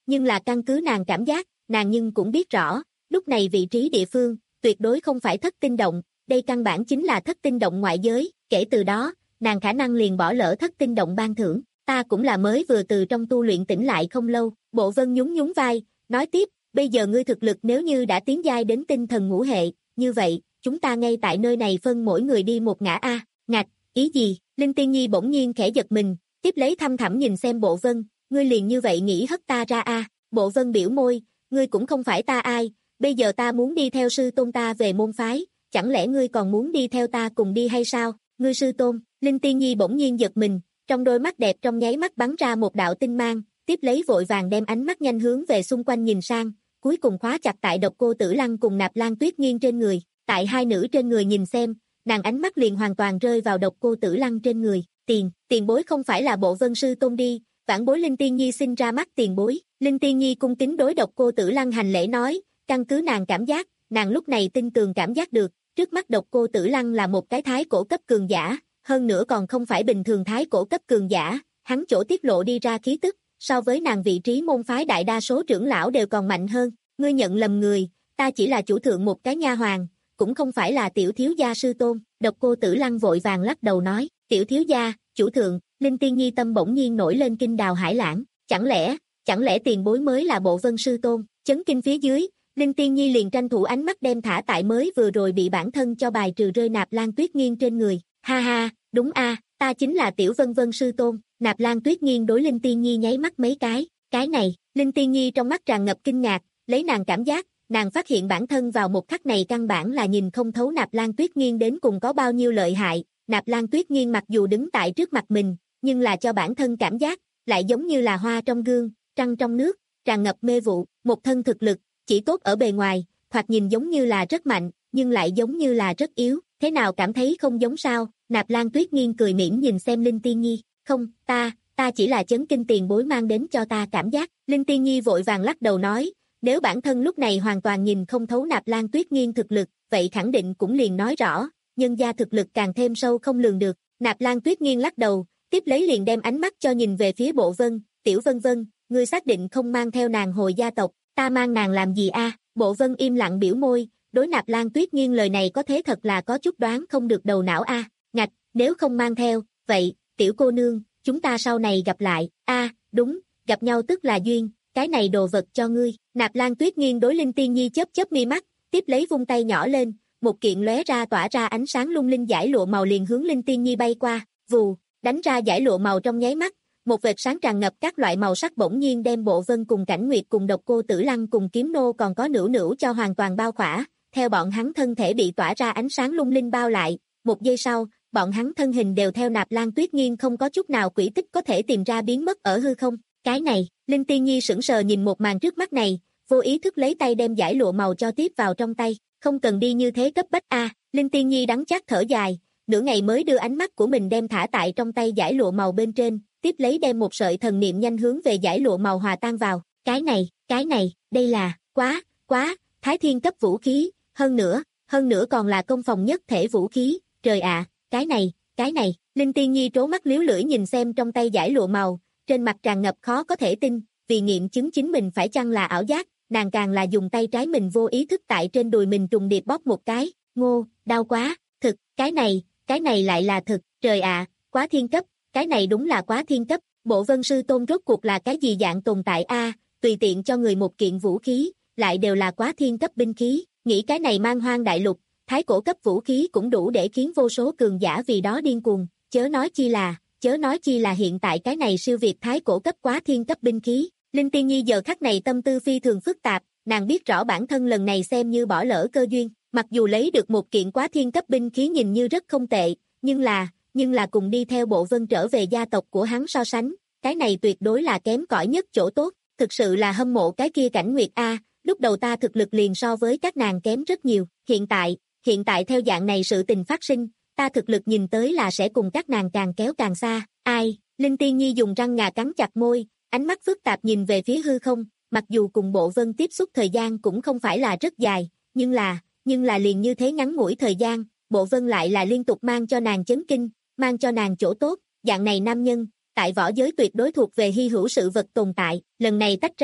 nhưng là căn cứ nàng cảm giác, nàng nhưng cũng biết rõ, lúc này vị trí địa phương, tuyệt đối không phải thất tinh động, đây căn bản chính là thất tinh động ngoại giới, kể từ đó, nàng khả năng liền bỏ lỡ thất tinh động ban thưởng, ta cũng là mới vừa từ trong tu luyện tỉnh lại không lâu, Bộ Vân nhún nhún vai, nói tiếp, bây giờ ngươi thực lực nếu như đã tiến giai đến tinh thần ngũ hệ, như vậy, chúng ta ngay tại nơi này phân mỗi người đi một ngã a, ngạch, ý gì, Linh Tiên Nhi bỗng nhiên khẽ giật mình, tiếp lấy thăm thẳm nhìn xem Bộ Vân, ngươi liền như vậy nghĩ hất ta ra a, Bộ Vân biểu môi, ngươi cũng không phải ta ai, bây giờ ta muốn đi theo sư tôn ta về môn phái, chẳng lẽ ngươi còn muốn đi theo ta cùng đi hay sao, ngươi sư tôn, Linh Tiên Nhi bỗng nhiên giật mình, trong đôi mắt đẹp trong nháy mắt bắn ra một đạo tinh mang, tiếp lấy vội vàng đem ánh mắt nhanh hướng về xung quanh nhìn sang, cuối cùng khóa chặt tại Độc Cô Tử Lăng cùng Nạp Lan Tuyết Nghiên trên người, tại hai nữ trên người nhìn xem, nàng ánh mắt liền hoàn toàn rơi vào Độc Cô Tử Lăng trên người, tiền, tiền bối không phải là Bộ Vân sư tôn đi, vãn bối Linh Tiên Nhi xin ra mắt tiền bối, Linh Tiên Nhi cung kính đối Độc Cô Tử Lăng hành lễ nói, căn cứ nàng cảm giác, nàng lúc này tin tường cảm giác được, trước mắt Độc Cô Tử Lăng là một cái thái cổ cấp cường giả, hơn nữa còn không phải bình thường thái cổ cấp cường giả, hắn chỗ tiết lộ đi ra khí tức, so với nàng vị trí môn phái đại đa số trưởng lão đều còn mạnh hơn, ngươi nhận lầm người, ta chỉ là chủ thượng một cái nha hoàn, cũng không phải là tiểu thiếu gia sư tôn, Độc Cô Tử Lăng vội vàng lắc đầu nói, tiểu thiếu gia, chủ thượng, Linh Tiên Nhi tâm bỗng nhiên nổi lên kinh đào hải lãng, chẳng lẽ, chẳng lẽ tiền bối mới là Bộ Vân sư tôn, chấn kinh phía dưới, Linh Tiên Nhi liền tranh thủ ánh mắt đem thả tại mới vừa rồi bị bản thân cho bài trừ rơi Nạp Lan Tuyết Nghiên trên người, ha ha, đúng a, ta chính là tiểu Vân Vân sư tôn, Nạp Lan Tuyết Nghiên đối Linh Tiên Nhi nháy mắt mấy cái, cái này, Linh Tiên Nhi trong mắt tràn ngập kinh ngạc, lấy nàng cảm giác, nàng phát hiện bản thân vào một khắc này căn bản là nhìn không thấu Nạp Lan Tuyết Nghiên đến cùng có bao nhiêu lợi hại, Nạp Lan Tuyết Nghiên mặc dù đứng tại trước mặt mình, nhưng là cho bản thân cảm giác, lại giống như là hoa trong gương, trăng trong nước, tràn ngập mê vụ, một thân thực lực, chỉ tốt ở bề ngoài, thoạt nhìn giống như là rất mạnh, nhưng lại giống như là rất yếu, thế nào cảm thấy không giống sao, Nạp Lan Tuyết Nghiên cười mỉm nhìn xem Linh Tiên Nhi, không, ta, ta chỉ là chấn kinh tiền bối mang đến cho ta cảm giác, Linh Tiên Nhi vội vàng lắc đầu nói, nếu bản thân lúc này hoàn toàn nhìn không thấu Nạp Lan Tuyết Nghiên thực lực, vậy khẳng định cũng liền nói rõ, nhân gia thực lực càng thêm sâu không lường được, Nạp Lan Tuyết Nghiên lắc đầu, tiếp lấy liền đem ánh mắt cho nhìn về phía Bộ Vân, tiểu Vân Vân, ngươi xác định không mang theo nàng hồi gia tộc, ta mang nàng làm gì a? Bộ Vân im lặng biểu môi, đối Nạp Lan Tuyết Nghiên lời này có thế thật là có chút đoán không được đầu não a, ngạch, nếu không mang theo, vậy, tiểu cô nương, chúng ta sau này gặp lại, a, đúng, gặp nhau tức là duyên, cái này đồ vật cho ngươi, Nạp Lan Tuyết Nghiên đối Linh Tiên Nhi chớp chớp mi mắt, tiếp lấy vung tay nhỏ lên, một kiện lóe ra tỏa ra ánh sáng lung linh giải lụa màu liền hướng Linh Tiên Nhi bay qua, vù, đánh ra giải lụa màu trong nháy mắt, một vệt sáng tràn ngập các loại màu sắc bỗng nhiên đem Bộ Vân cùng Cảnh Nguyệt cùng Độc Cô Tử Lăng cùng Kiếm Nô còn có Nữu Nữu cho hoàn toàn bao khỏa, theo bọn hắn thân thể bị tỏa ra ánh sáng lung linh bao lại, một giây sau, bọn hắn thân hình đều theo Nạp Lan Tuyết Nghiên không có chút nào quỹ tích có thể tìm ra biến mất ở hư không, cái này, Linh Tiên Nhi sững sờ nhìn một màn trước mắt này, vô ý thức lấy tay đem giải lụa màu cho tiếp vào trong tay, không cần đi như thế cấp bách a, Linh Tiên Nhi đắng chát thở dài, nửa ngày mới đưa ánh mắt của mình đem thả tại trong tay giải lụa màu bên trên, tiếp lấy đem một sợi thần niệm nhanh hướng về giải lụa màu hòa tan vào, cái này, cái này, đây là, quá, quá, thái thiên cấp vũ khí, hơn nữa, hơn nữa còn là công phòng nhất thể vũ khí, trời ạ, cái này, cái này, Linh Tiên Nhi trố mắt liếu lưỡi nhìn xem trong tay giải lụa màu, trên mặt tràn ngập khó có thể tin, vì nghiệm chứng chính mình phải chăng là ảo giác, nàng càng là dùng tay trái mình vô ý thức tại trên đùi mình trùng điệp bóp một cái, ngô, đau quá, thực, cái này, cái này lại là thực, trời ạ, quá thiên cấp, cái này đúng là quá thiên cấp, Bộ Vân sư tôn rốt cuộc là cái gì dạng tồn tại a, tùy tiện cho người một kiện vũ khí, lại đều là quá thiên cấp binh khí, nghĩ cái này mang hoang đại lục, thái cổ cấp vũ khí cũng đủ để khiến vô số cường giả vì đó điên cuồng, chớ nói chi là, chớ nói chi là hiện tại cái này siêu việt thái cổ cấp quá thiên cấp binh khí. Linh Tiên Nhi giờ khắc này tâm tư phi thường phức tạp, nàng biết rõ bản thân lần này xem như bỏ lỡ cơ duyên, mặc dù lấy được một kiện quá thiên cấp binh khí nhìn như rất không tệ, nhưng là, nhưng là cùng đi theo Bộ Vân trở về gia tộc của hắn so sánh, cái này tuyệt đối là kém cỏi nhất chỗ tốt, thực sự là hâm mộ cái kia Cảnh Nguyệt a, lúc đầu ta thực lực liền so với các nàng kém rất nhiều, hiện tại, hiện tại theo dạng này sự tình phát sinh, ta thực lực nhìn tới là sẽ cùng các nàng càng kéo càng xa, ai, Linh Tiên Nhi dùng răng ngà cắn chặt môi, ánh mắt phức tạp nhìn về phía hư không, mặc dù cùng Bộ Vân tiếp xúc thời gian cũng không phải là rất dài, nhưng là, nhưng là liền như thế ngắn ngủi thời gian, Bộ Vân lại là liên tục mang cho nàng chấn kinh, mang cho nàng chỗ tốt, dạng này nam nhân, tại võ giới tuyệt đối thuộc về hy hữu sự vật tồn tại, lần này tách ra,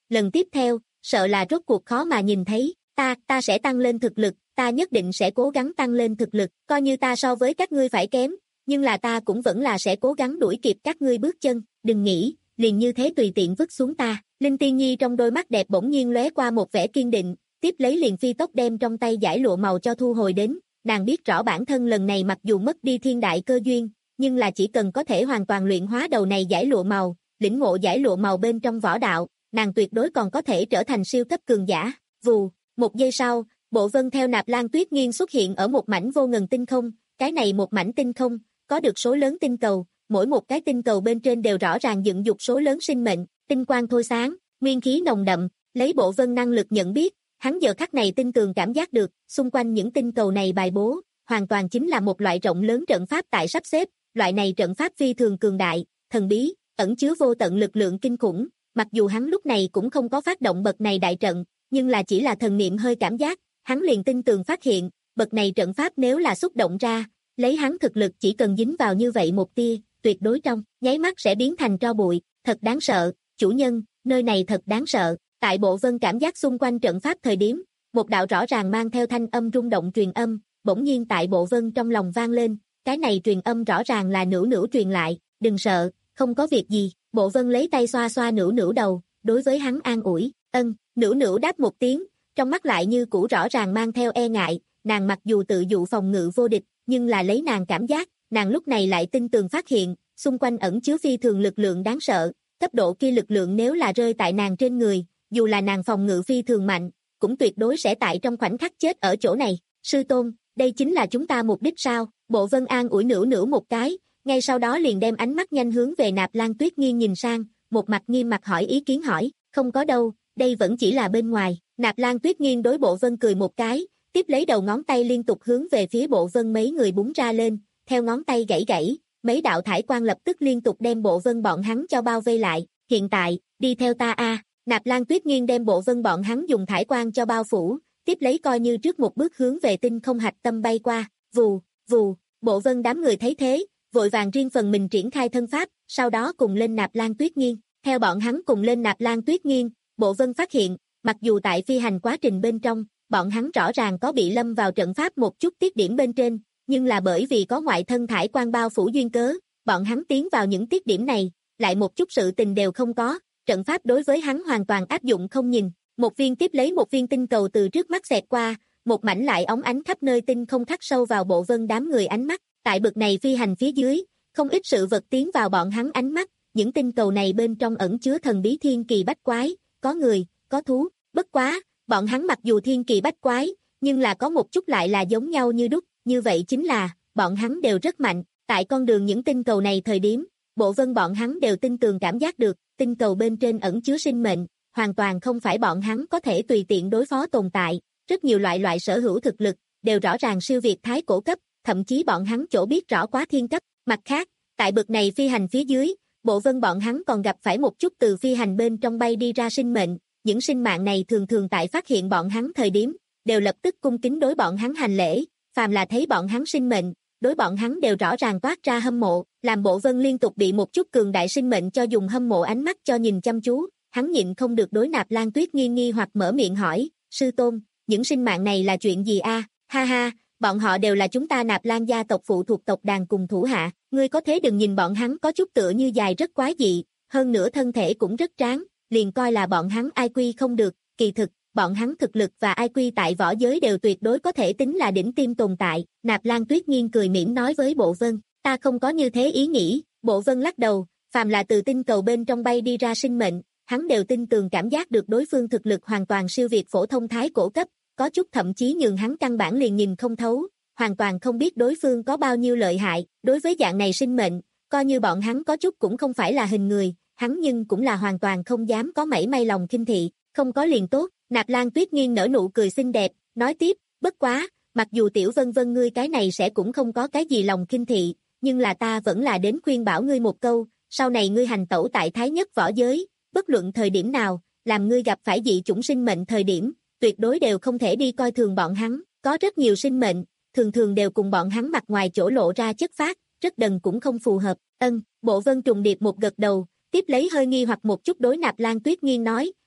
lần tiếp theo, sợ là rốt cuộc khó mà nhìn thấy, ta, ta sẽ tăng lên thực lực, ta nhất định sẽ cố gắng tăng lên thực lực, coi như ta so với các ngươi phải kém, nhưng là ta cũng vẫn là sẽ cố gắng đuổi kịp các ngươi bước chân, đừng nghĩ, liền như thế tùy tiện vứt xuống ta. Linh Tiên Nhi trong đôi mắt đẹp bỗng nhiên lóe qua một vẻ kiên định, tiếp lấy liền phi tốc đem trong tay dải lụa màu cho thu hồi đến, nàng biết rõ bản thân lần này mặc dù mất đi thiên đại cơ duyên, nhưng là chỉ cần có thể hoàn toàn luyện hóa đầu này dải lụa màu, lĩnh ngộ dải lụa màu bên trong võ đạo, nàng tuyệt đối còn có thể trở thành siêu cấp cường giả. Vù, một giây sau, Bộ Vân theo Nạp Lan Tuyết Nghiên xuất hiện ở một mảnh vô ngần tinh không, cái này một mảnh tinh không, có được số lớn tinh cầu, mỗi một cái tinh cầu bên trên đều rõ ràng dựng dục số lớn sinh mệnh, tinh quang thôi sáng, nguyên khí nồng đậm, lấy Bộ Vân năng lực nhận biết, hắn giờ khắc này tinh tường cảm giác được, xung quanh những tinh cầu này bài bố, hoàn toàn chính là một loại rộng lớn trận pháp tại sắp xếp, loại này trận pháp phi thường cường đại, thần bí, ẩn chứa vô tận lực lượng kinh khủng, mặc dù hắn lúc này cũng không có phát động bậc này đại trận, nhưng là chỉ là thần niệm hơi cảm giác, hắn liền tinh tường phát hiện, bậc này trận pháp nếu là xúc động ra, lấy hắn thực lực chỉ cần dính vào như vậy một tia, tuyệt đối trong nháy mắt sẽ biến thành tro bụi, thật đáng sợ, chủ nhân, nơi này thật đáng sợ. Tại Bộ Vân cảm giác xung quanh trận pháp thời điểm, một đạo rõ ràng mang theo thanh âm rung động truyền âm, bỗng nhiên tại Bộ Vân trong lòng vang lên, cái này truyền âm rõ ràng là Nữu Nữu truyền lại, đừng sợ, không có việc gì. Bộ Vân lấy tay xoa xoa Nữu Nữu đầu, đối với hắn an ủi, ân. Nữu Nữu đáp một tiếng, trong mắt lại như cũ rõ ràng mang theo e ngại, nàng mặc dù tự dụ phòng ngự vô địch, nhưng là lấy nàng cảm giác, nàng lúc này lại tinh tường phát hiện, xung quanh ẩn chứa phi thường lực lượng đáng sợ, cấp độ kia lực lượng nếu là rơi tại nàng trên người, dù là nàng phòng ngự phi thường mạnh, cũng tuyệt đối sẽ tại trong khoảnh khắc chết ở chỗ này. Sư tôn, đây chính là chúng ta mục đích sao? Bộ Vân an ủi Nữu Nữu một cái, ngay sau đó liền đem ánh mắt nhanh hướng về Nạp Lan Tuyết Nghiên nhìn sang, một mặt nghiêm mặt hỏi ý kiến hỏi, không có đâu, đây vẫn chỉ là bên ngoài. Nạp Lan Tuyết Nghiên đối Bộ Vân cười một cái, tiếp lấy đầu ngón tay liên tục hướng về phía Bộ Vân mấy người búng ra lên, theo ngón tay gãy gãy, mấy đạo thải quang lập tức liên tục đem Bộ Vân bọn hắn cho bao vây lại, hiện tại, đi theo ta a. Nạp Lan Tuyết Nghiên đem Bộ Vân bọn hắn dùng thải quang cho bao phủ, tiếp lấy coi như trước một bước hướng về tinh không hạch tâm bay qua, vù, vù, Bộ Vân đám người thấy thế, vội vàng riêng phần mình triển khai thân pháp, sau đó cùng lên Nạp Lan Tuyết Nghiên, theo bọn hắn cùng lên Nạp Lan Tuyết Nghiên, Bộ Vân phát hiện, mặc dù tại phi hành quá trình bên trong, bọn hắn rõ ràng có bị lâm vào trận pháp một chút tiết điểm bên trên, nhưng là bởi vì có ngoại thân thải quang bao phủ duyên cớ, bọn hắn tiến vào những tiết điểm này, lại một chút sự tình đều không có, trận pháp đối với hắn hoàn toàn áp dụng không nhìn, một viên tiếp lấy một viên tinh cầu từ trước mắt xẹt qua, một mảnh lại óng ánh khắp nơi tinh không khắc sâu vào Bộ Vân đám người ánh mắt, tại bực này phi hành phía dưới, không ít sự vật tiến vào bọn hắn ánh mắt, những tinh cầu này bên trong ẩn chứa thần bí thiên kỳ bách quái, có người, có thú, bất quá, bọn hắn mặc dù thiên kỳ bách quái, nhưng là có một chút lại là giống nhau như đúc, như vậy chính là, bọn hắn đều rất mạnh, tại con đường những tinh cầu này thời điểm, Bộ Vân bọn hắn đều tin tường cảm giác được, tinh cầu bên trên ẩn chứa sinh mệnh, hoàn toàn không phải bọn hắn có thể tùy tiện đối phó tồn tại, rất nhiều loại loại sở hữu thực lực, đều rõ ràng siêu việt thái cổ cấp, thậm chí bọn hắn chỗ biết rõ quá thiên cấp, mặt khác, tại bực này phi hành phía dưới, Bộ Vân bọn hắn còn gặp phải một chút từ phi hành bên trong bay đi ra sinh mệnh, những sinh mạng này thường thường tại phát hiện bọn hắn thời điểm, đều lập tức cung kính đối bọn hắn hành lễ, phàm là thấy bọn hắn sinh mệnh, đối bọn hắn đều rõ ràng toát ra hâm mộ, làm Bộ Vân liên tục bị một chút cường đại sinh mệnh cho dùng hâm mộ ánh mắt cho nhìn chăm chú, hắn nhịn không được đối Nạp Lan Tuyết Nghiên nghi hoặc mở miệng hỏi, sư tôn, những sinh mạng này là chuyện gì a? Ha ha, bọn họ đều là chúng ta Nạp Lan gia tộc phụ thuộc tộc đàn cùng thủ hạ, ngươi có thế đừng nhìn bọn hắn có chút tựa như dài rất quái dị, hơn nữa thân thể cũng rất tráng, liền coi là bọn hắn I Q không được, kỳ thực, bọn hắn thực lực và I Q tại võ giới đều tuyệt đối có thể tính là đỉnh tiêm tồn tại. Nạp Lan Tuyết Nghiên cười mỉm nói với Bộ Vân, ta không có như thế ý nghĩ. Bộ Vân lắc đầu, phàm là từ tinh cầu bên trong bay đi ra sinh mệnh, hắn đều tin tường cảm giác được đối phương thực lực hoàn toàn siêu việt phổ thông thái cổ cấp, có chút thậm chí nhường hắn căn bản liền nhìn không thấu, hoàn toàn không biết đối phương có bao nhiêu lợi hại. Đối với dạng này sinh mệnh, coi như bọn hắn có chút cũng không phải là hình người, hắn nhưng cũng là hoàn toàn không dám có mảy may lòng khinh thị, không có liền tốt. Nạp Lan Tuyết Nghiên nở nụ cười xinh đẹp, nói tiếp, bất quá, mặc dù tiểu Vân Vân ngươi cái này sẽ cũng không có cái gì lòng khinh thị, nhưng là ta vẫn là đến khuyên bảo ngươi một câu, sau này ngươi hành tẩu tại thái nhất võ giới, bất luận thời điểm nào, làm ngươi gặp phải dị chủng sinh mệnh thời điểm, tuyệt đối đều không thể đi coi thường bọn hắn, có rất nhiều sinh mệnh, thường thường đều cùng bọn hắn mặt ngoài chỗ lộ ra chất phác, rất đần cũng không phù hợp. Ân, Bộ Vân trùng điệp một gật đầu, tiếp lấy hơi nghi hoặc một chút đối Nạp Lan Tuyết Nghiên nói,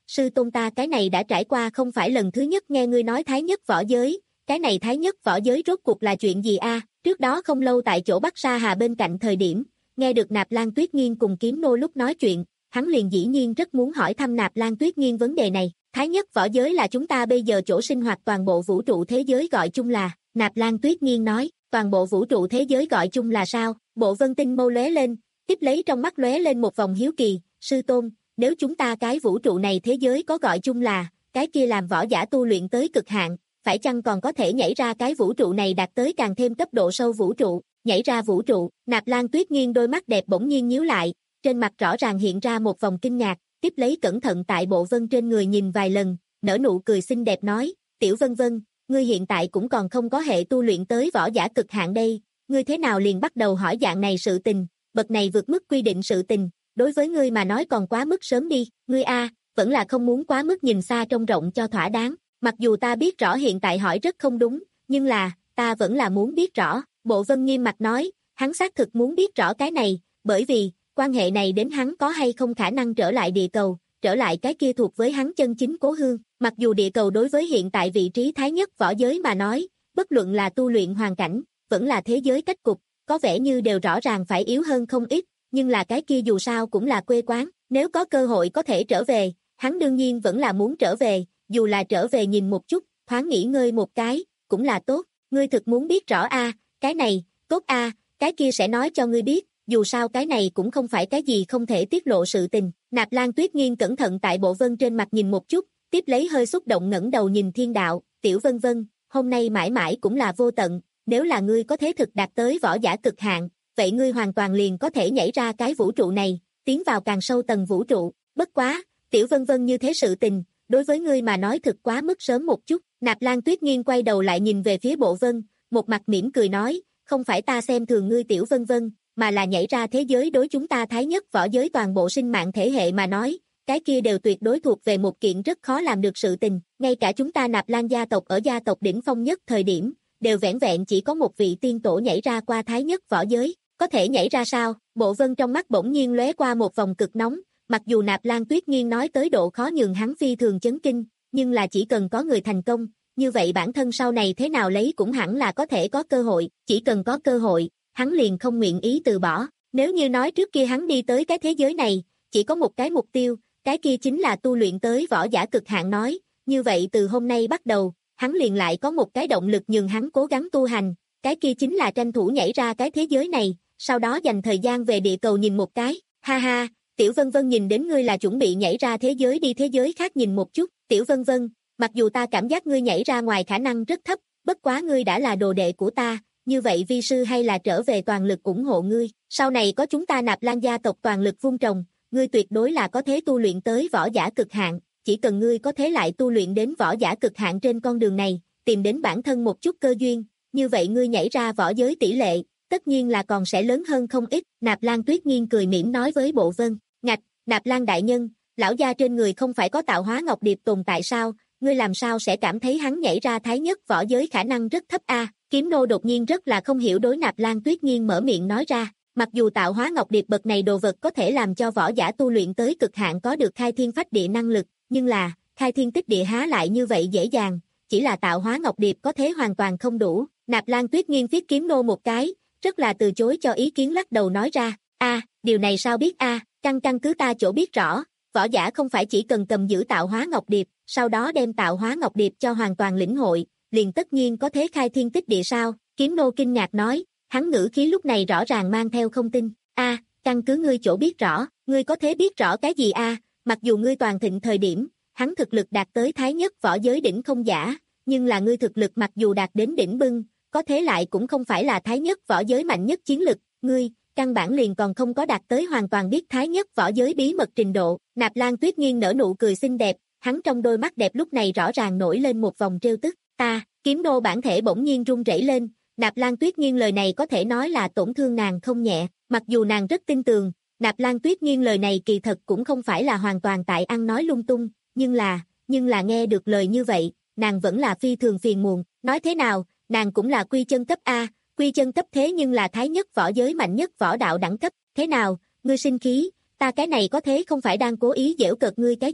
sư tôn ta cái này đã trải qua không phải lần thứ nhất nghe ngươi nói thái nhất võ giới, cái này thái nhất võ giới rốt cuộc là chuyện gì a? Trước đó không lâu tại chỗ Bắc Sa Hà bên cạnh thời điểm, nghe được Nạp Lan Tuyết Nghiên cùng Kiếm Nô lúc nói chuyện, hắn liền dĩ nhiên rất muốn hỏi thăm Nạp Lan Tuyết Nghiên vấn đề này. Thái nhất võ giới là chúng ta bây giờ chỗ sinh hoạt toàn bộ vũ trụ thế giới gọi chung là, Nạp Lan Tuyết Nghiên nói, toàn bộ vũ trụ thế giới gọi chung là sao? Bộ Vân Tinh mâu lóe lên, tiếp lấy trong mắt lóe lên một vòng hiếu kỳ, sư tôn, nếu chúng ta cái vũ trụ này thế giới có gọi chung là, cái kia làm võ giả tu luyện tới cực hạn, phải chăng còn có thể nhảy ra cái vũ trụ này đạt tới càng thêm cấp độ sâu vũ trụ, nhảy ra vũ trụ? Nạp Lan Tuyết Nghiên đôi mắt đẹp bỗng nhiên nhíu lại, trên mặt rõ ràng hiện ra một vòng kinh ngạc, tiếp lấy cẩn thận tại bộ vân trên người nhìn vài lần, nở nụ cười xinh đẹp nói, tiểu vân vân, ngươi hiện tại cũng còn không có hệ tu luyện tới võ giả cực hạn đây, ngươi thế nào liền bắt đầu hỏi dạng này sự tình, bậc này vượt mức quy định sự tình, đối với ngươi mà nói còn quá mức sớm đi, ngươi a, vẫn là không muốn quá mức nhìn xa trông rộng cho thỏa đáng, mặc dù ta biết rõ hiện tại hỏi rất không đúng, nhưng là, ta vẫn là muốn biết rõ, bộ vân nghiêm mặt nói, hắn xác thực muốn biết rõ cái này, bởi vì, quan hệ này đến hắn có hay không khả năng trở lại địa cầu, trở lại cái kia thuộc với hắn chân chính cố hương, mặc dù địa cầu đối với hiện tại vị trí thái nhất võ giới mà nói, bất luận là tu luyện hoàn cảnh, vẫn là thế giới cách cục, có vẻ như đều rõ ràng phải yếu hơn không ít, nhưng là cái kia dù sao cũng là quê quán, nếu có cơ hội có thể trở về, hắn đương nhiên vẫn là muốn trở về, dù là trở về nhìn một chút, thoáng nghỉ ngơi một cái, cũng là tốt, ngươi thực muốn biết rõ a, cái này, tốt a, cái kia sẽ nói cho ngươi biết, dù sao cái này cũng không phải cái gì không thể tiết lộ sự tình. Nạp Lan Tuyết Nghiên cẩn thận tại bộ vân trên mặt nhìn một chút, tiếp lấy hơi xúc động ngẩng đầu nhìn thiên đạo, tiểu vân vân, hôm nay mãi mãi cũng là vô tận, nếu là ngươi có thế thực đạt tới võ giả cực hạn, vậy ngươi hoàn toàn liền có thể nhảy ra cái vũ trụ này, tiến vào càng sâu tầng vũ trụ, bất quá, tiểu vân vân như thế sự tình, đối với ngươi mà nói thực quá mức sớm một chút. Nạp Lan Tuyết Nghiên quay đầu lại nhìn về phía bộ vân, một mặt mỉm cười nói, không phải ta xem thường ngươi tiểu vân vân, mà là nhảy ra thế giới đối chúng ta thái nhất võ giới toàn bộ sinh mạng thể hệ mà nói, cái kia đều tuyệt đối thuộc về một kiện rất khó làm được sự tình, ngay cả chúng ta Nạp Lan gia tộc ở gia tộc đỉnh phong nhất thời điểm, đều vẻn vẹn chỉ có một vị tiên tổ nhảy ra qua thái nhất võ giới, có thể nhảy ra sao? Bộ vân trong mắt bỗng nhiên lóe qua một vòng cực nóng, mặc dù Nạp Lan Tuyết Nghiên nói tới độ khó nhường hắn phi thường chấn kinh, nhưng là chỉ cần có người thành công, như vậy bản thân sau này thế nào lấy cũng hẳn là có thể có cơ hội, chỉ cần có cơ hội, hắn liền không nguyện ý từ bỏ. Nếu như nói trước kia hắn đi tới cái thế giới này, chỉ có một cái mục tiêu, cái kia chính là tu luyện tới võ giả cực hạn nói, như vậy từ hôm nay bắt đầu, hắn liền lại có một cái động lực nhường hắn cố gắng tu hành, cái kia chính là tranh thủ nhảy ra cái thế giới này, sau đó dành thời gian về địa cầu nhìn một cái, ha ha, tiểu vân vân nhìn đến ngươi là chuẩn bị nhảy ra thế giới đi thế giới khác nhìn một chút, tiểu vân vân, mặc dù ta cảm giác ngươi nhảy ra ngoài khả năng rất thấp, bất quá ngươi đã là đồ đệ của ta, như vậy vi sư hay là trở về toàn lực ủng hộ ngươi, sau này có chúng ta Nạp Lan gia tộc toàn lực vun trồng, ngươi tuyệt đối là có thể tu luyện tới võ giả cực hạn, chỉ cần ngươi có thể lại tu luyện đến võ giả cực hạn trên con đường này, tìm đến bản thân một chút cơ duyên, như vậy ngươi nhảy ra võ giới tỷ lệ, tất nhiên là còn sẽ lớn hơn không ít. Nạp Lan Tuyết Nghiên cười mỉm nói với bộ vân, ngạch, Nạp Lan đại nhân, lão gia trên người không phải có tạo hóa ngọc điệp tồn tại sao, ngươi làm sao sẽ cảm thấy hắn nhảy ra thái nhất võ giới khả năng rất thấp a? Kiếm nô đột nhiên rất là không hiểu đối Nạp Lan Tuyết Nghiên mở miệng nói ra, mặc dù tạo hóa ngọc điệp bậc này đồ vật có thể làm cho võ giả tu luyện tới cực hạn có được khai thiên phách địa năng lực, nhưng là, khai thiên tích địa há lại như vậy dễ dàng, chỉ là tạo hóa ngọc điệp có thế hoàn toàn không đủ. Nạp Lan Tuyết Nghiên viết kiếm nô một cái, rất là từ chối cho ý kiến lắc đầu nói ra, a, điều này sao biết a, căn căn cứ ta chỗ biết rõ, võ giả không phải chỉ cần cầm giữ tạo hóa ngọc điệp, sau đó đem tạo hóa ngọc điệp cho hoàn toàn lĩnh hội, liền tất nhiên có thế khai thiên tích địa sao? Kiếm nô kinh ngạc nói, hắn ngữ khí lúc này rõ ràng mang theo không tin, a, căn cứ ngươi chỗ biết rõ, ngươi có thế biết rõ cái gì a? Mặc dù ngươi toàn thịnh thời điểm, hắn thực lực đạt tới thái nhất võ giới đỉnh không giả, nhưng là ngươi thực lực mặc dù đạt đến đỉnh bưng, có thế lại cũng không phải là thái nhất võ giới mạnh nhất chiến lực, ngươi, căn bản liền còn không có đạt tới hoàn toàn biết thái nhất võ giới bí mật trình độ. Nạp Lan Tuyết Nghiên nở nụ cười xinh đẹp, hắn trong đôi mắt đẹp lúc này rõ ràng nổi lên một vòng trêu tức, ta, kiếm nô bản thể bỗng nhiên run rẩy lên, Nạp Lan Tuyết Nghiên lời này có thể nói là tổn thương nàng không nhẹ, mặc dù nàng rất tin tưởng, Nạp Lan Tuyết Nghiên lời này kỳ thật cũng không phải là hoàn toàn tại ăn nói lung tung, nhưng là, nhưng là nghe được lời như vậy, nàng vẫn là phi thường phiền muộn, nói thế nào, nàng cũng là quy chân cấp A, quy chân cấp thế nhưng là thái nhất võ giới mạnh nhất võ đạo đẳng cấp, thế nào, ngươi sinh khí, ta cái này có thế không phải đang cố ý giễu cợt ngươi cái gì,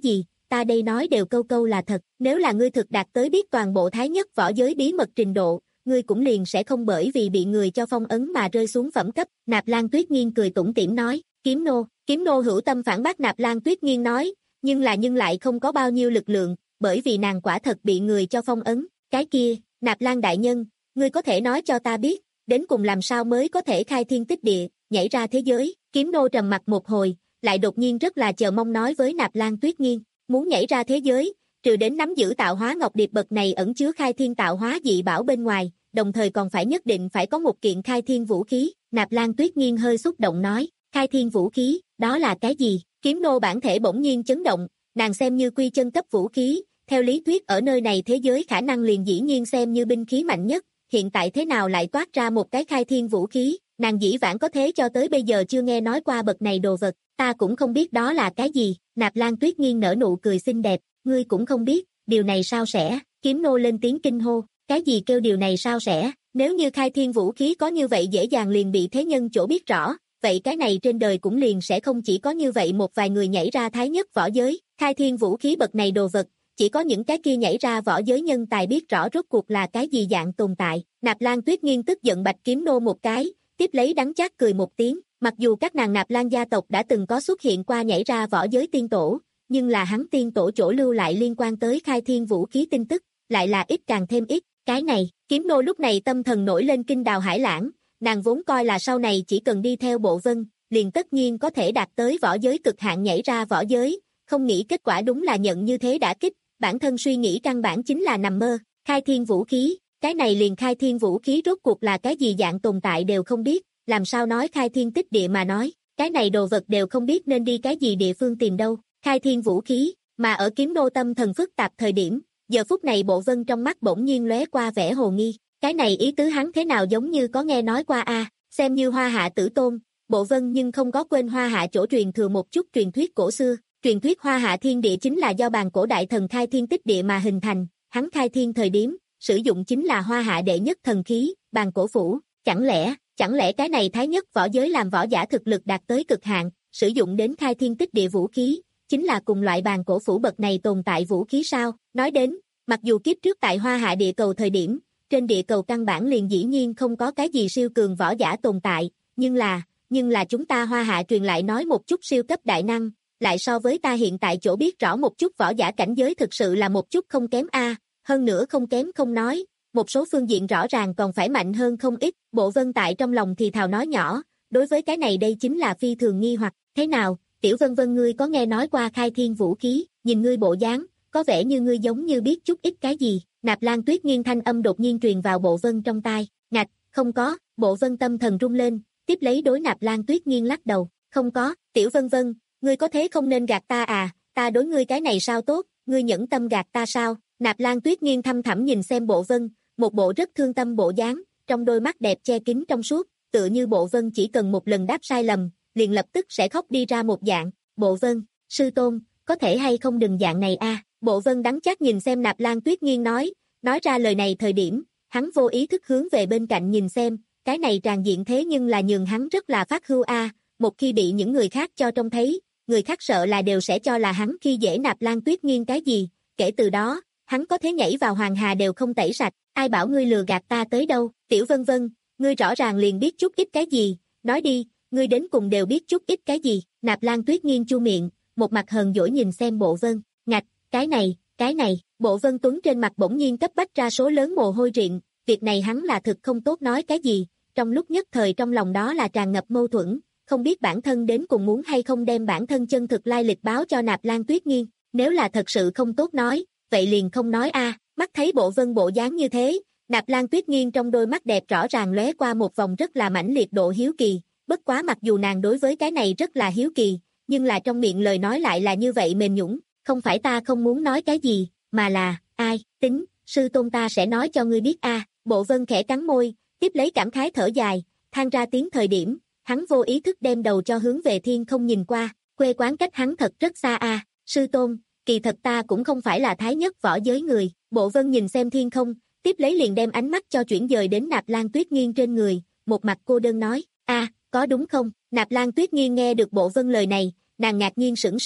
ta đây nói đều câu câu là thật, nếu là ngươi thực đạt tới biết toàn bộ thái nhất võ giới bí mật trình độ, ngươi cũng liền sẽ không bởi vì bị người cho phong ấn mà rơi xuống phẩm cấp. Nạp Lan Tuyết Nghiên cười tủm tỉm nói, kiếm nô, kiếm nô hữu tâm phản bác Nạp Lan Tuyết Nghiên nói, nhưng là nhưng lại không có bao nhiêu lực lượng, bởi vì nàng quả thật bị người cho phong ấn. Cái kia, Nạp Lan đại nhân, ngươi có thể nói cho ta biết, đến cùng làm sao mới có thể khai thiên tích địa, nhảy ra thế giới. Kiếm nô trầm mặt một hồi, lại đột nhiên rất là chờ mong nói với Nạp Lan Tuyết Nghiên, muốn nhảy ra thế giới, trừ đến nắm giữ tạo hóa ngọc điệp bậc này ẩn chứa khai thiên tạo hóa dị bảo bên ngoài, đồng thời còn phải nhất định phải có một kiện khai thiên vũ khí. Nạp Lan Tuyết Nghiên hơi xúc động nói, khai thiên vũ khí, đó là cái gì? Kiếm nô bản thể bỗng nhiên chấn động, nàng xem như quy chân cấp vũ khí, theo lý thuyết ở nơi này thế giới khả năng liền dĩ nhiên xem như binh khí mạnh nhất, hiện tại thế nào lại toát ra một cái khai thiên vũ khí, nàng dĩ vãng có thế cho tới bây giờ chưa nghe nói qua bậc này đồ vật, ta cũng không biết đó là cái gì. Nạp Lan Tuyết Nghiên nở nụ cười xinh đẹp, ngươi cũng không biết, điều này sao sẽ? Kiếm nô lên tiếng kinh hô, cái gì kêu điều này sao sẽ? Nếu như khai thiên vũ khí có như vậy dễ dàng liền bị thế nhân chỗ biết rõ, vậy cái này trên đời cũng liền sẽ không chỉ có như vậy một vài người nhảy ra thái nhất võ giới. Khai thiên vũ khí bậc này đồ vật, chỉ có những cái kia nhảy ra võ giới nhân tài biết rõ rốt cuộc là cái gì dạng tồn tại. Nạp Lan Tuyết Nghiên tức giận bạch kiếm nô một cái, tiếp lấy đắng chát cười một tiếng, mặc dù các nàng Nạp Lan gia tộc đã từng có xuất hiện qua nhảy ra võ giới tiên tổ, nhưng là hắn tiên tổ chỗ lưu lại liên quan tới khai thiên vũ khí tin tức, lại là ít càng thêm ít. Cái này, kiếm nô lúc này tâm thần nổi lên kinh đào hải lãng, nàng vốn coi là sau này chỉ cần đi theo Bộ Vân, liền tất nhiên có thể đạt tới võ giới cực hạn nhảy ra võ giới, không nghĩ kết quả đúng là nhận như thế đả kích, bản thân suy nghĩ căn bản chính là nằm mơ. Khai thiên vũ khí, cái này liền khai thiên vũ khí rốt cuộc là cái gì dạng tồn tại đều không biết, làm sao nói khai thiên tích địa mà nói, cái này đồ vật đều không biết nên đi cái gì địa phương tìm đâu. Khai thiên vũ khí, mà ở kiếm nô tâm thần phức tạp thời điểm, giờ phút này Bộ Vân trong mắt bỗng nhiên lóe qua vẻ hồ nghi, cái này ý tứ hắn thế nào giống như có nghe nói qua a, à, xem như Hoa Hạ tử tôn, Bộ Vân nhưng không có quên Hoa Hạ chỗ truyền thừa một chút truyền thuyết cổ xưa, truyền thuyết Hoa Hạ thiên địa chính là do bàn cổ đại thần khai thiên tích địa mà hình thành, hắn khai thiên thời điểm, sử dụng chính là Hoa Hạ đệ nhất thần khí, bàn cổ phủ, chẳng lẽ, chẳng lẽ cái này thái nhất võ giới làm võ giả thực lực đạt tới cực hạn, sử dụng đến khai thiên tích địa vũ khí, chính là cùng loại bàn cổ phủ bậc này tồn tại vũ khí sao? Nói đến, mặc dù kiếp trước tại Hoa Hạ địa cầu thời điểm, trên địa cầu căn bản liền dĩ nhiên không có cái gì siêu cường võ giả tồn tại, nhưng là, nhưng là chúng ta Hoa Hạ truyền lại nói một chút siêu cấp đại năng, lại so với ta hiện tại chỗ biết rõ một chút võ giả cảnh giới thực sự là một chút không kém a, hơn nữa không kém không nói, một số phương diện rõ ràng còn phải mạnh hơn không ít. Bộ Vân tại trong lòng thì thào nói nhỏ, đối với cái này đây chính là phi thường nghi hoặc, thế nào, Tiểu Vân Vân ngươi có nghe nói qua khai thiên vũ khí, nhìn ngươi bộ dáng, có vẻ như ngươi giống như biết chút ít cái gì. Nạp Lan Tuyết Nghiên thanh âm đột nhiên truyền vào Bộ Vân trong tai, ngạch, không có. Bộ Vân tâm thần rung lên, tiếp lấy đối Nạp Lan Tuyết Nghiên lắc đầu, không có. Tiểu Vân Vân, ngươi có thế không nên gạt ta à, ta đối ngươi cái này sao tốt, ngươi nhẫn tâm gạt ta sao? Nạp Lan Tuyết Nghiên thăm thẳm nhìn xem Bộ Vân, một bộ rất thương tâm bộ dáng, trong đôi mắt đẹp che kín trong suốt, tựa như Bộ Vân chỉ cần một lần đáp sai lầm, liền lập tức sẽ khóc đi ra một dạng. Bộ Vân, sư tôn, có thể hay không đừng dạng này a? À? Bộ Vân đắng chát nhìn xem Nạp Lan Tuyết Nghiên nói, nói ra lời này thời điểm, hắn vô ý thức hướng về bên cạnh nhìn xem, cái này tràn diện thế nhưng là nhường hắn rất là phát hưu a, à. Một khi bị những người khác cho trông thấy, người khác sợ là đều sẽ cho là hắn khi dễ Nạp Lan Tuyết Nghiên cái gì, kể từ đó, hắn có thế nhảy vào hoàng hà đều không tẩy sạch, ai bảo ngươi lừa gạt ta tới đâu? Tiểu Vân Vân, ngươi rõ ràng liền biết chút ít cái gì, nói đi, ngươi đến cùng đều biết chút ít cái gì? Nạp Lan Tuyết Nghiên chu miệng, một mặt hờn dỗi nhìn xem Bộ Vân, ngạch, cái này, cái này. Bộ Vân Tuấn trên mặt bỗng nhiên cấp bách ra số lớn mồ hôi riện, việc này hắn là thực không tốt nói cái gì, trong lúc nhất thời trong lòng đó là tràn ngập mâu thuẫn, không biết bản thân đến cùng muốn hay không đem bản thân chân thực lai lịch báo cho Nạp Lan Tuyết Nghiên, nếu là thật sự không tốt nói, vậy liền không nói a. À. Mắt thấy Bộ Vân bộ dáng như thế, Nạp Lan Tuyết Nghiên trong đôi mắt đẹp rõ ràng lóe qua một vòng rất là mãnh liệt độ hiếu kỳ, bất quá mặc dù nàng đối với cái này rất là hiếu kỳ, nhưng là trong miệng lời nói lại là như vậy mềm nhũn, không phải ta không muốn nói cái gì, mà là, ai, tính, sư tôn ta sẽ nói cho ngươi biết a. À. Bộ Vân khẽ cắn môi, tiếp lấy cảm khái thở dài, than ra tiếng thời điểm, hắn vô ý thức đem đầu cho hướng về thiên không nhìn qua, quê quán cách hắn thật rất xa a. À. Sư tôn, kỳ thật ta cũng không phải là thái nhất võ giới người. Bộ Vân nhìn xem thiên không, tiếp lấy liền đem ánh mắt cho chuyển dời đến Nạp Lan Tuyết Nghiên trên người, một mặt cô đơn nói, a, à, có đúng không? Nạp Lan Tuyết Nghiên nghe được Bộ Vân lời này, nàng ngạc nhiên sững sờ,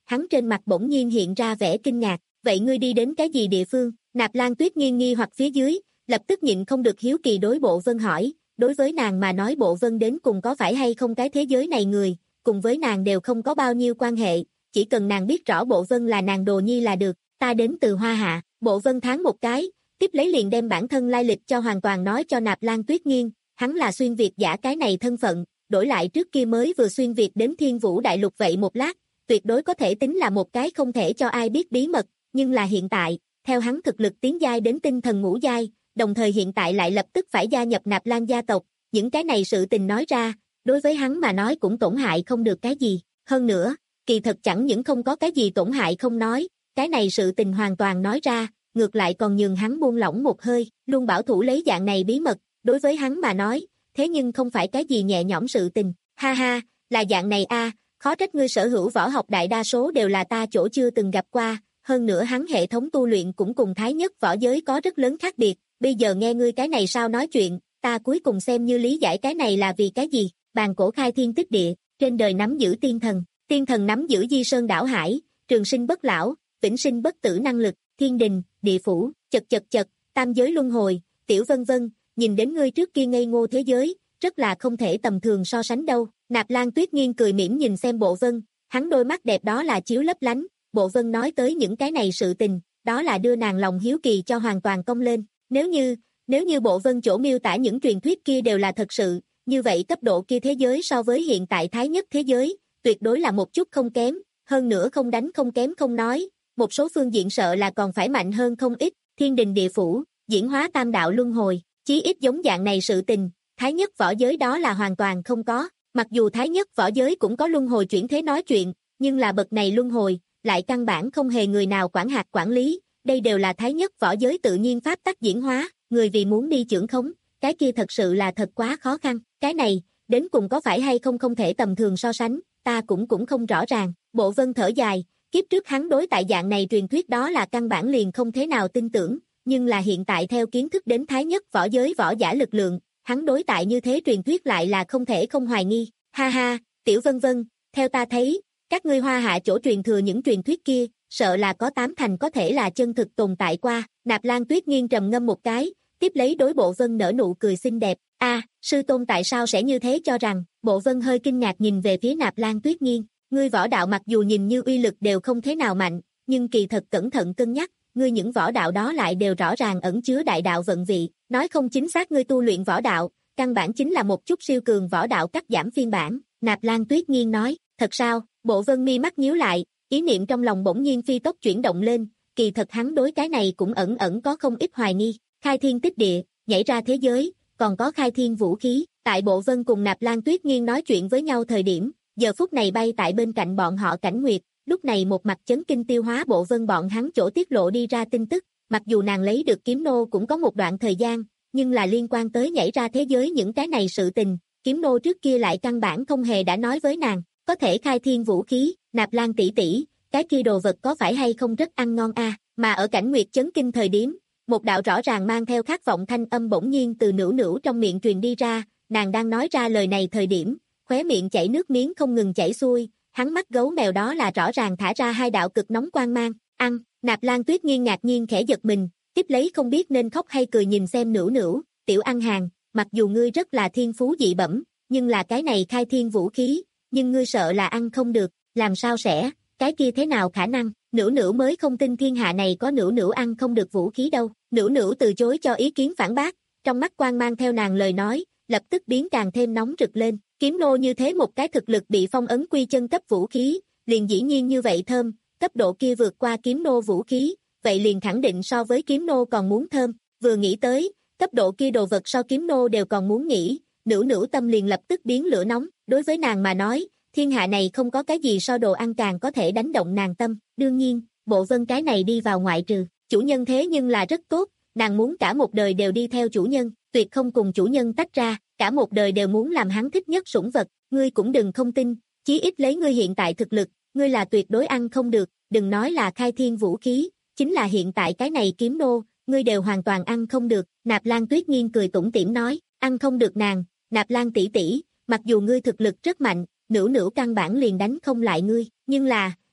hắn trên mặt bỗng nhiên hiện ra vẻ kinh ngạc, vậy ngươi đi đến cái gì địa phương? Nạp Lan Tuyết Nghiên nghi hoặc phía dưới, lập tức nhịn không được hiếu kỳ đối Bộ Vân hỏi, đối với nàng mà nói Bộ Vân đến cùng có phải hay không cái thế giới này người, cùng với nàng đều không có bao nhiêu quan hệ, chỉ cần nàng biết rõ Bộ Vân là nàng đồ nhi là được, ta đến từ Hoa Hạ. Bộ Vân tháng một cái, tiếp lấy liền đem bản thân lai lịch cho hoàn toàn nói cho Nạp Lan Tuyết Nghiên, hắn là xuyên việt giả cái này thân phận, đổi lại trước kia mới vừa xuyên việt đến Thiên Vũ Đại Lục vậy một lát, tuyệt đối có thể tính là một cái không thể cho ai biết bí mật, nhưng là hiện tại, theo hắn thực lực tiến giai đến tinh thần ngũ giai, đồng thời hiện tại lại lập tức phải gia nhập Nạp Lan gia tộc, những cái này sự tình nói ra, đối với hắn mà nói cũng tổn hại không được cái gì, hơn nữa, kỳ thật chẳng những không có cái gì tổn hại không nói, cái này sự tình hoàn toàn nói ra, ngược lại còn nhường hắn buông lỏng một hơi, luôn bảo thủ lấy dạng này bí mật, đối với hắn mà nói, thế nhưng không phải cái gì nhẹ nhõm sự tình, ha ha, là dạng này a, khó trách ngươi sở hữu võ học đại đa số đều là ta chỗ chưa từng gặp qua, hơn nữa hắn hệ thống tu luyện cũng cùng thái nhất võ giới có rất lớn khác biệt, bây giờ nghe ngươi cái này sao nói chuyện, ta cuối cùng xem như lý giải cái này là vì cái gì, bàn cổ khai thiên tích địa, trên đời nắm giữ tiên thần, tiên thần nắm giữ di sơn đảo hải, trường sinh bất lão, vĩnh sinh bất tử năng lực, thiên đình, địa phủ, chật chật chật, tam giới luân hồi, tiểu vân vân, nhìn đến ngươi trước kia ngây ngô thế giới, rất là không thể tầm thường so sánh đâu. Nạp Lan Tuyết Nghiên cười mỉm nhìn xem Bộ Vân, hắn đôi mắt đẹp đó là chiếu lấp lánh, Bộ Vân nói tới những cái này sự tình, đó là đưa nàng lòng hiếu kỳ cho hoàn toàn cong lên. Nếu như, nếu như Bộ Vân chỗ miêu tả những truyền thuyết kia đều là thật sự, như vậy cấp độ kia thế giới so với hiện tại thái nhất thế giới, tuyệt đối là một chút không kém, hơn nữa không đánh không kém không nói, một số phương diện sợ là còn phải mạnh hơn không ít, thiên đình địa phủ, diễn hóa tam đạo luân hồi, chí ít giống dạng này sự tình, thái nhất võ giới đó là hoàn toàn không có. Mặc dù thái nhất võ giới cũng có luân hồi chuyển thế nói chuyện, nhưng là bậc này luân hồi, lại căn bản không hề người nào quản hạt quản lý, đây đều là thái nhất võ giới tự nhiên pháp tắc diễn hóa, người vì muốn đi chưởng khống, cái kia thật sự là thật quá khó khăn, cái này, đến cùng có phải hay không không thể tầm thường so sánh, ta cũng cũng không rõ ràng, Bộ Vân thở dài, kiếp trước hắn đối tại dạng này truyền thuyết đó là căn bản liền không thế nào tin tưởng, nhưng là hiện tại theo kiến thức đến thái nhất võ giới võ giả lực lượng, hắn đối tại như thế truyền thuyết lại là không thể không hoài nghi, ha ha, tiểu vân vân, theo ta thấy, các ngươi Hoa Hạ chỗ truyền thừa những truyền thuyết kia, sợ là có tám thành có thể là chân thực tồn tại qua, Nạp Lan Tuyết Nghiên trầm ngâm một cái, tiếp lấy đối Bộ Vân nở nụ cười xinh đẹp, a, sư tôn tại sao sẽ như thế cho rằng, Bộ Vân hơi kinh ngạc nhìn về phía Nạp Lan Tuyết Nghiên, ngươi võ đạo mặc dù nhìn như uy lực đều không thế nào mạnh, nhưng kỳ thật cẩn thận cân nhắc, ngươi những võ đạo đó lại đều rõ ràng ẩn chứa đại đạo vận vị, nói không chính xác ngươi tu luyện võ đạo, căn bản chính là một chút siêu cường võ đạo cắt giảm phiên bản, Nạp Lan Tuyết Nghiên nói, thật sao, Bộ Vân mi mắt nhíu lại, ý niệm trong lòng bỗng nhiên phi tốc chuyển động lên, kỳ thật hắn đối cái này cũng ẩn ẩn có không ít hoài nghi, khai thiên tích địa, nhảy ra thế giới, còn có khai thiên vũ khí, tại Bộ Vân cùng Nạp Lan Tuyết Nghiên nói chuyện với nhau thời điểm, giờ phút này bay tại bên cạnh bọn họ Cảnh Nguyệt, lúc này một mặt chấn kinh tiêu hóa Bộ Vân bọn hắn chỗ tiết lộ đi ra tin tức, mặc dù nàng lấy được kiếm nô cũng có một đoạn thời gian, nhưng là liên quan tới nhảy ra thế giới những cái này sự tình, kiếm nô trước kia lại căn bản không hề đã nói với nàng, có thể khai thiên vũ khí, Nạp Lan tỷ tỷ, cái kia đồ vật có phải hay không rất ăn ngon a, mà ở Cảnh Nguyệt chấn kinh thời điểm, một đạo rõ ràng mang theo khát vọng thanh âm bỗng nhiên từ nửu nửu trong miệng truyền đi ra, nàng đang nói ra lời này thời điểm, khóe miệng chảy nước miếng không ngừng chảy xuôi, hắn mắt gấu mèo đó là rõ ràng thả ra hai đạo cực nóng quang mang, ăn, Nạp Lan Tuyết Nghiên ngạc nhiên khẽ giật mình, tiếp lấy không biết nên khóc hay cười nhìn xem nửu nửu, tiểu ăn hàng, mặc dù ngươi rất là thiên phú dị bẩm, nhưng là cái này khai thiên vũ khí, nhưng ngươi sợ là ăn không được, làm sao sẽ, cái kia thế nào khả năng, nửu nửu mới không tin thiên hạ này có nửu nửu ăn không được vũ khí đâu, nửu nửu từ chối cho ý kiến phản bác, trong mắt quang mang theo nàng lời nói, lập tức biến càng thêm nóng rực lên, kiếm nô như thế một cái thực lực bị phong ấn quy chân cấp vũ khí, liền dĩ nhiên như vậy thơm, cấp độ kia vượt qua kiếm nô vũ khí, vậy liền khẳng định so với kiếm nô còn muốn thơm, vừa nghĩ tới, cấp độ kia đồ vật so kiếm nô đều còn muốn nghĩ, nửu nửu tâm liền lập tức biến lửa nóng, đối với nàng mà nói, thiên hạ này không có cái gì so đồ ăn càng có thể đánh động nàng tâm, đương nhiên, Bộ Vân cái này đi vào ngoại trừ, chủ nhân thế nhưng là rất tốt, nàng muốn cả một đời đều đi theo chủ nhân, tuyệt không cùng chủ nhân tách ra, cả một đời đều muốn làm hắn thích nhất sủng vật, ngươi cũng đừng không tin, chí ít lấy ngươi hiện tại thực lực, ngươi là tuyệt đối ăn không được, đừng nói là khai thiên vũ khí, chính là hiện tại cái này kiếm nô, ngươi đều hoàn toàn ăn không được, Nạp Lan Tuyết Nghiên cười tủm tỉm nói, ăn không được nàng, Nạp Lan tỷ tỷ, mặc dù ngươi thực lực rất mạnh, nửu nửu căn bản liền đánh không lại ngươi, nhưng là,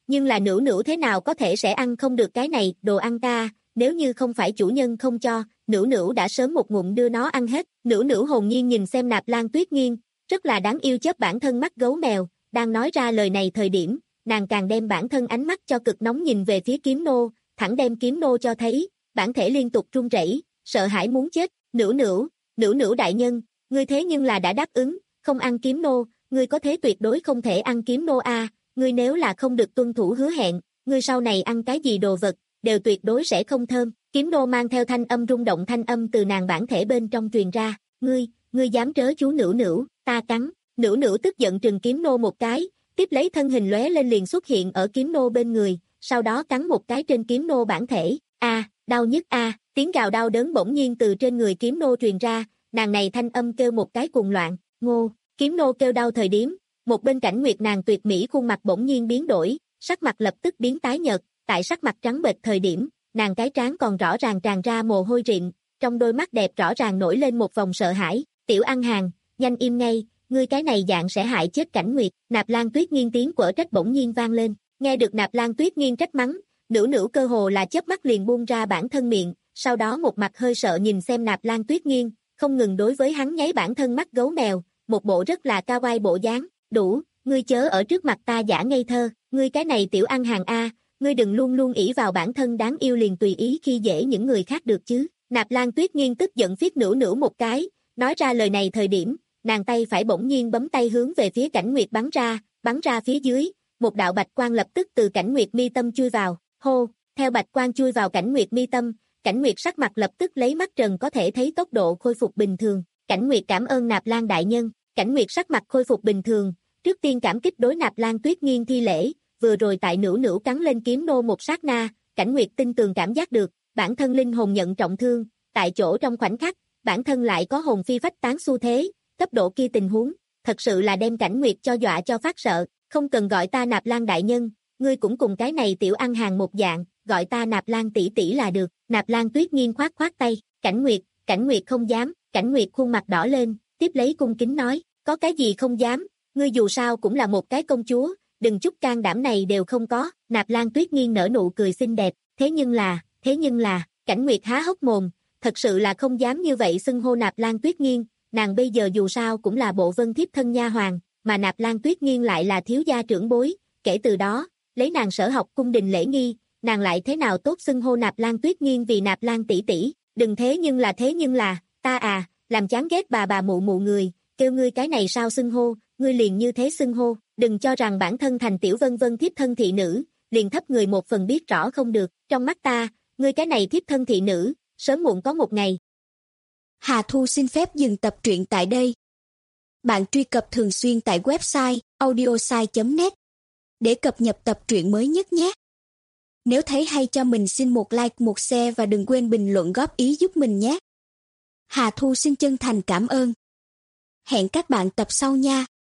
nhưng là Nữu Nữu thế nào có thể sẽ ăn không được cái này, đồ ăn ta, nếu như không phải chủ nhân không cho, Nữu Nữu đã sớm một ngụm đưa nó ăn hết. Nữu Nữu hồn nhiên nhìn xem Nạp Lan Tuyết Nghiên, rất là đáng yêu chớp bản thân mắt gấu mèo, đang nói ra lời này thời điểm, nàng càng đem bản thân ánh mắt cho cực nóng nhìn về phía kiếm nô, thẳng đem kiếm nô cho thấy, bản thể liên tục run rẩy, sợ hãi muốn chết. Nữu Nữu, Nữu Nữu đại nhân, ngươi thế nhưng là đã đáp ứng, không ăn kiếm nô, ngươi có thế tuyệt đối không thể ăn kiếm nô a, ngươi nếu là không được tuân thủ hứa hẹn, ngươi sau này ăn cái gì đồ vật, đều tuyệt đối sẽ không thơm. Kiếm nô mang theo thanh âm rung động thanh âm từ nàng bản thể bên trong truyền ra, ngươi, ngươi dám trớ chú Nữu Nữu, ta cắn. Nữu Nữu tức giận trừng kiếm nô một cái, tiếp lấy thân hình lóe lên liền xuất hiện ở kiếm nô bên người, sau đó cắn một cái trên kiếm nô bản thể, a, đau nhức a, tiếng gào đau đớn bỗng nhiên từ trên người kiếm nô truyền ra, nàng này thanh âm kêu một cái cuồng loạn, ngô, kiếm nô kêu đau thời điểm, một bên Cảnh Nguyệt nàng tuyệt mỹ khuôn mặt bỗng nhiên biến đổi, sắc mặt lập tức biến tái nhợt, tại sắc mặt trắng bệch thời điểm, nàng cái trán còn rõ ràng tràn ra mồ hôi rịn, trong đôi mắt đẹp rõ ràng nổi lên một vòng sợ hãi, tiểu ăn hàng, nhanh im ngay, ngươi cái này dạng sẽ hại chết Cảnh Nguyệt. Nạp Lan Tuyết Nghiên tiếng quở trách bỗng nhiên vang lên, nghe được Nạp Lan Tuyết Nghiên trách mắng, Nữu Nữu cơ hồ là chớp mắt liền buông ra bản thân miệng, sau đó một mặt hơi sợ nhìn xem Nạp Lan Tuyết Nghiên, không ngừng đối với hắn nháy bản thân mắt gấu mèo, một bộ rất là kawaii bộ dáng, đủ, ngươi chớ ở trước mặt ta giả ngây thơ, ngươi cái này tiểu ăn hàng a, ngươi đừng luôn luôn ỷ vào bản thân đáng yêu liền tùy ý khi dễ những người khác được chứ. Nạp Lan Tuyết Nghiên tức giận phiết Nữu Nữu một cái, nói ra lời này thời điểm, nàng tay phải bỗng nhiên bấm tay hướng về phía Cảnh Nguyệt bắn ra, bắn ra phía dưới, một đạo bạch quang lập tức từ Cảnh Nguyệt mi tâm chui vào, hô, theo bạch quang chui vào Cảnh Nguyệt mi tâm, Cảnh Nguyệt sắc mặt lập tức lấy mắt trần có thể thấy tốc độ khôi phục bình thường. Cảnh Nguyệt cảm ơn Nạp Lan đại nhân. Cảnh Nguyệt sắc mặt khôi phục bình thường, trước tiên cảm kích đối Nạp Lan Tuyết Nghiên thi lễ, vừa rồi tại Nữu Nữu cắn lên kiếm nô một sát na, Cảnh Nguyệt tinh tường cảm giác được, bản thân linh hồn nhận trọng thương, tại chỗ trong khoảnh khắc, bản thân lại có hồn phi phách tán xu thế, cấp độ kia tình huống, thật sự là đem Cảnh Nguyệt cho dọa cho phát sợ, không cần gọi ta Nạp Lan đại nhân, ngươi cũng cùng cái này tiểu ăn hàng một dạng, gọi ta Nạp Lan tỷ tỷ là được. Nạp Lan Tuyết Nghiên khoát khoát tay, Cảnh Nguyệt, Cảnh Nguyệt không dám, Cảnh Nguyệt khuôn mặt đỏ lên, tiếp lấy cung kính nói, có cái gì không dám, ngươi dù sao cũng là một cái công chúa, đừng chút can đảm này đều không có. Nạp Lan Tuyết Nghiên nở nụ cười xinh đẹp, thế nhưng là, thế nhưng là, Cảnh Nguyệt há hốc mồm, thật sự là không dám như vậy xưng hô Nạp Lan Tuyết Nghiên, nàng bây giờ dù sao cũng là bộ vân thiếp thân nha hoàng, mà Nạp Lan Tuyết Nghiên lại là thiếu gia trưởng bối, kể từ đó, lấy nàng sở học cung đình lễ nghi, nàng lại thế nào tốt xưng hô Nạp Lan Tuyết Nghiên vì Nạp Lan tỷ tỷ, đừng thế nhưng là thế nhưng là, ta à, làm chán ghét bà bà mụ mụ người, kêu ngươi cái này sao xưng hô, ngươi liền như thế xưng hô, đừng cho rằng bản thân thành tiểu vân vân thiếp thân thị nữ, liền thấp người một phần biết rõ không được, trong mắt ta, ngươi cái này thiếp thân thị nữ, sớm muộn có một ngày. Hà Thu xin phép dừng tập truyện tại đây. Bạn truy cập thường xuyên tại website audiosai chấm net để cập nhật tập truyện mới nhất nhé. Nếu thấy hay cho mình xin một like, một share và đừng quên bình luận góp ý giúp mình nhé. Hà Thu xin chân thành cảm ơn. Hẹn các bạn tập sau nha.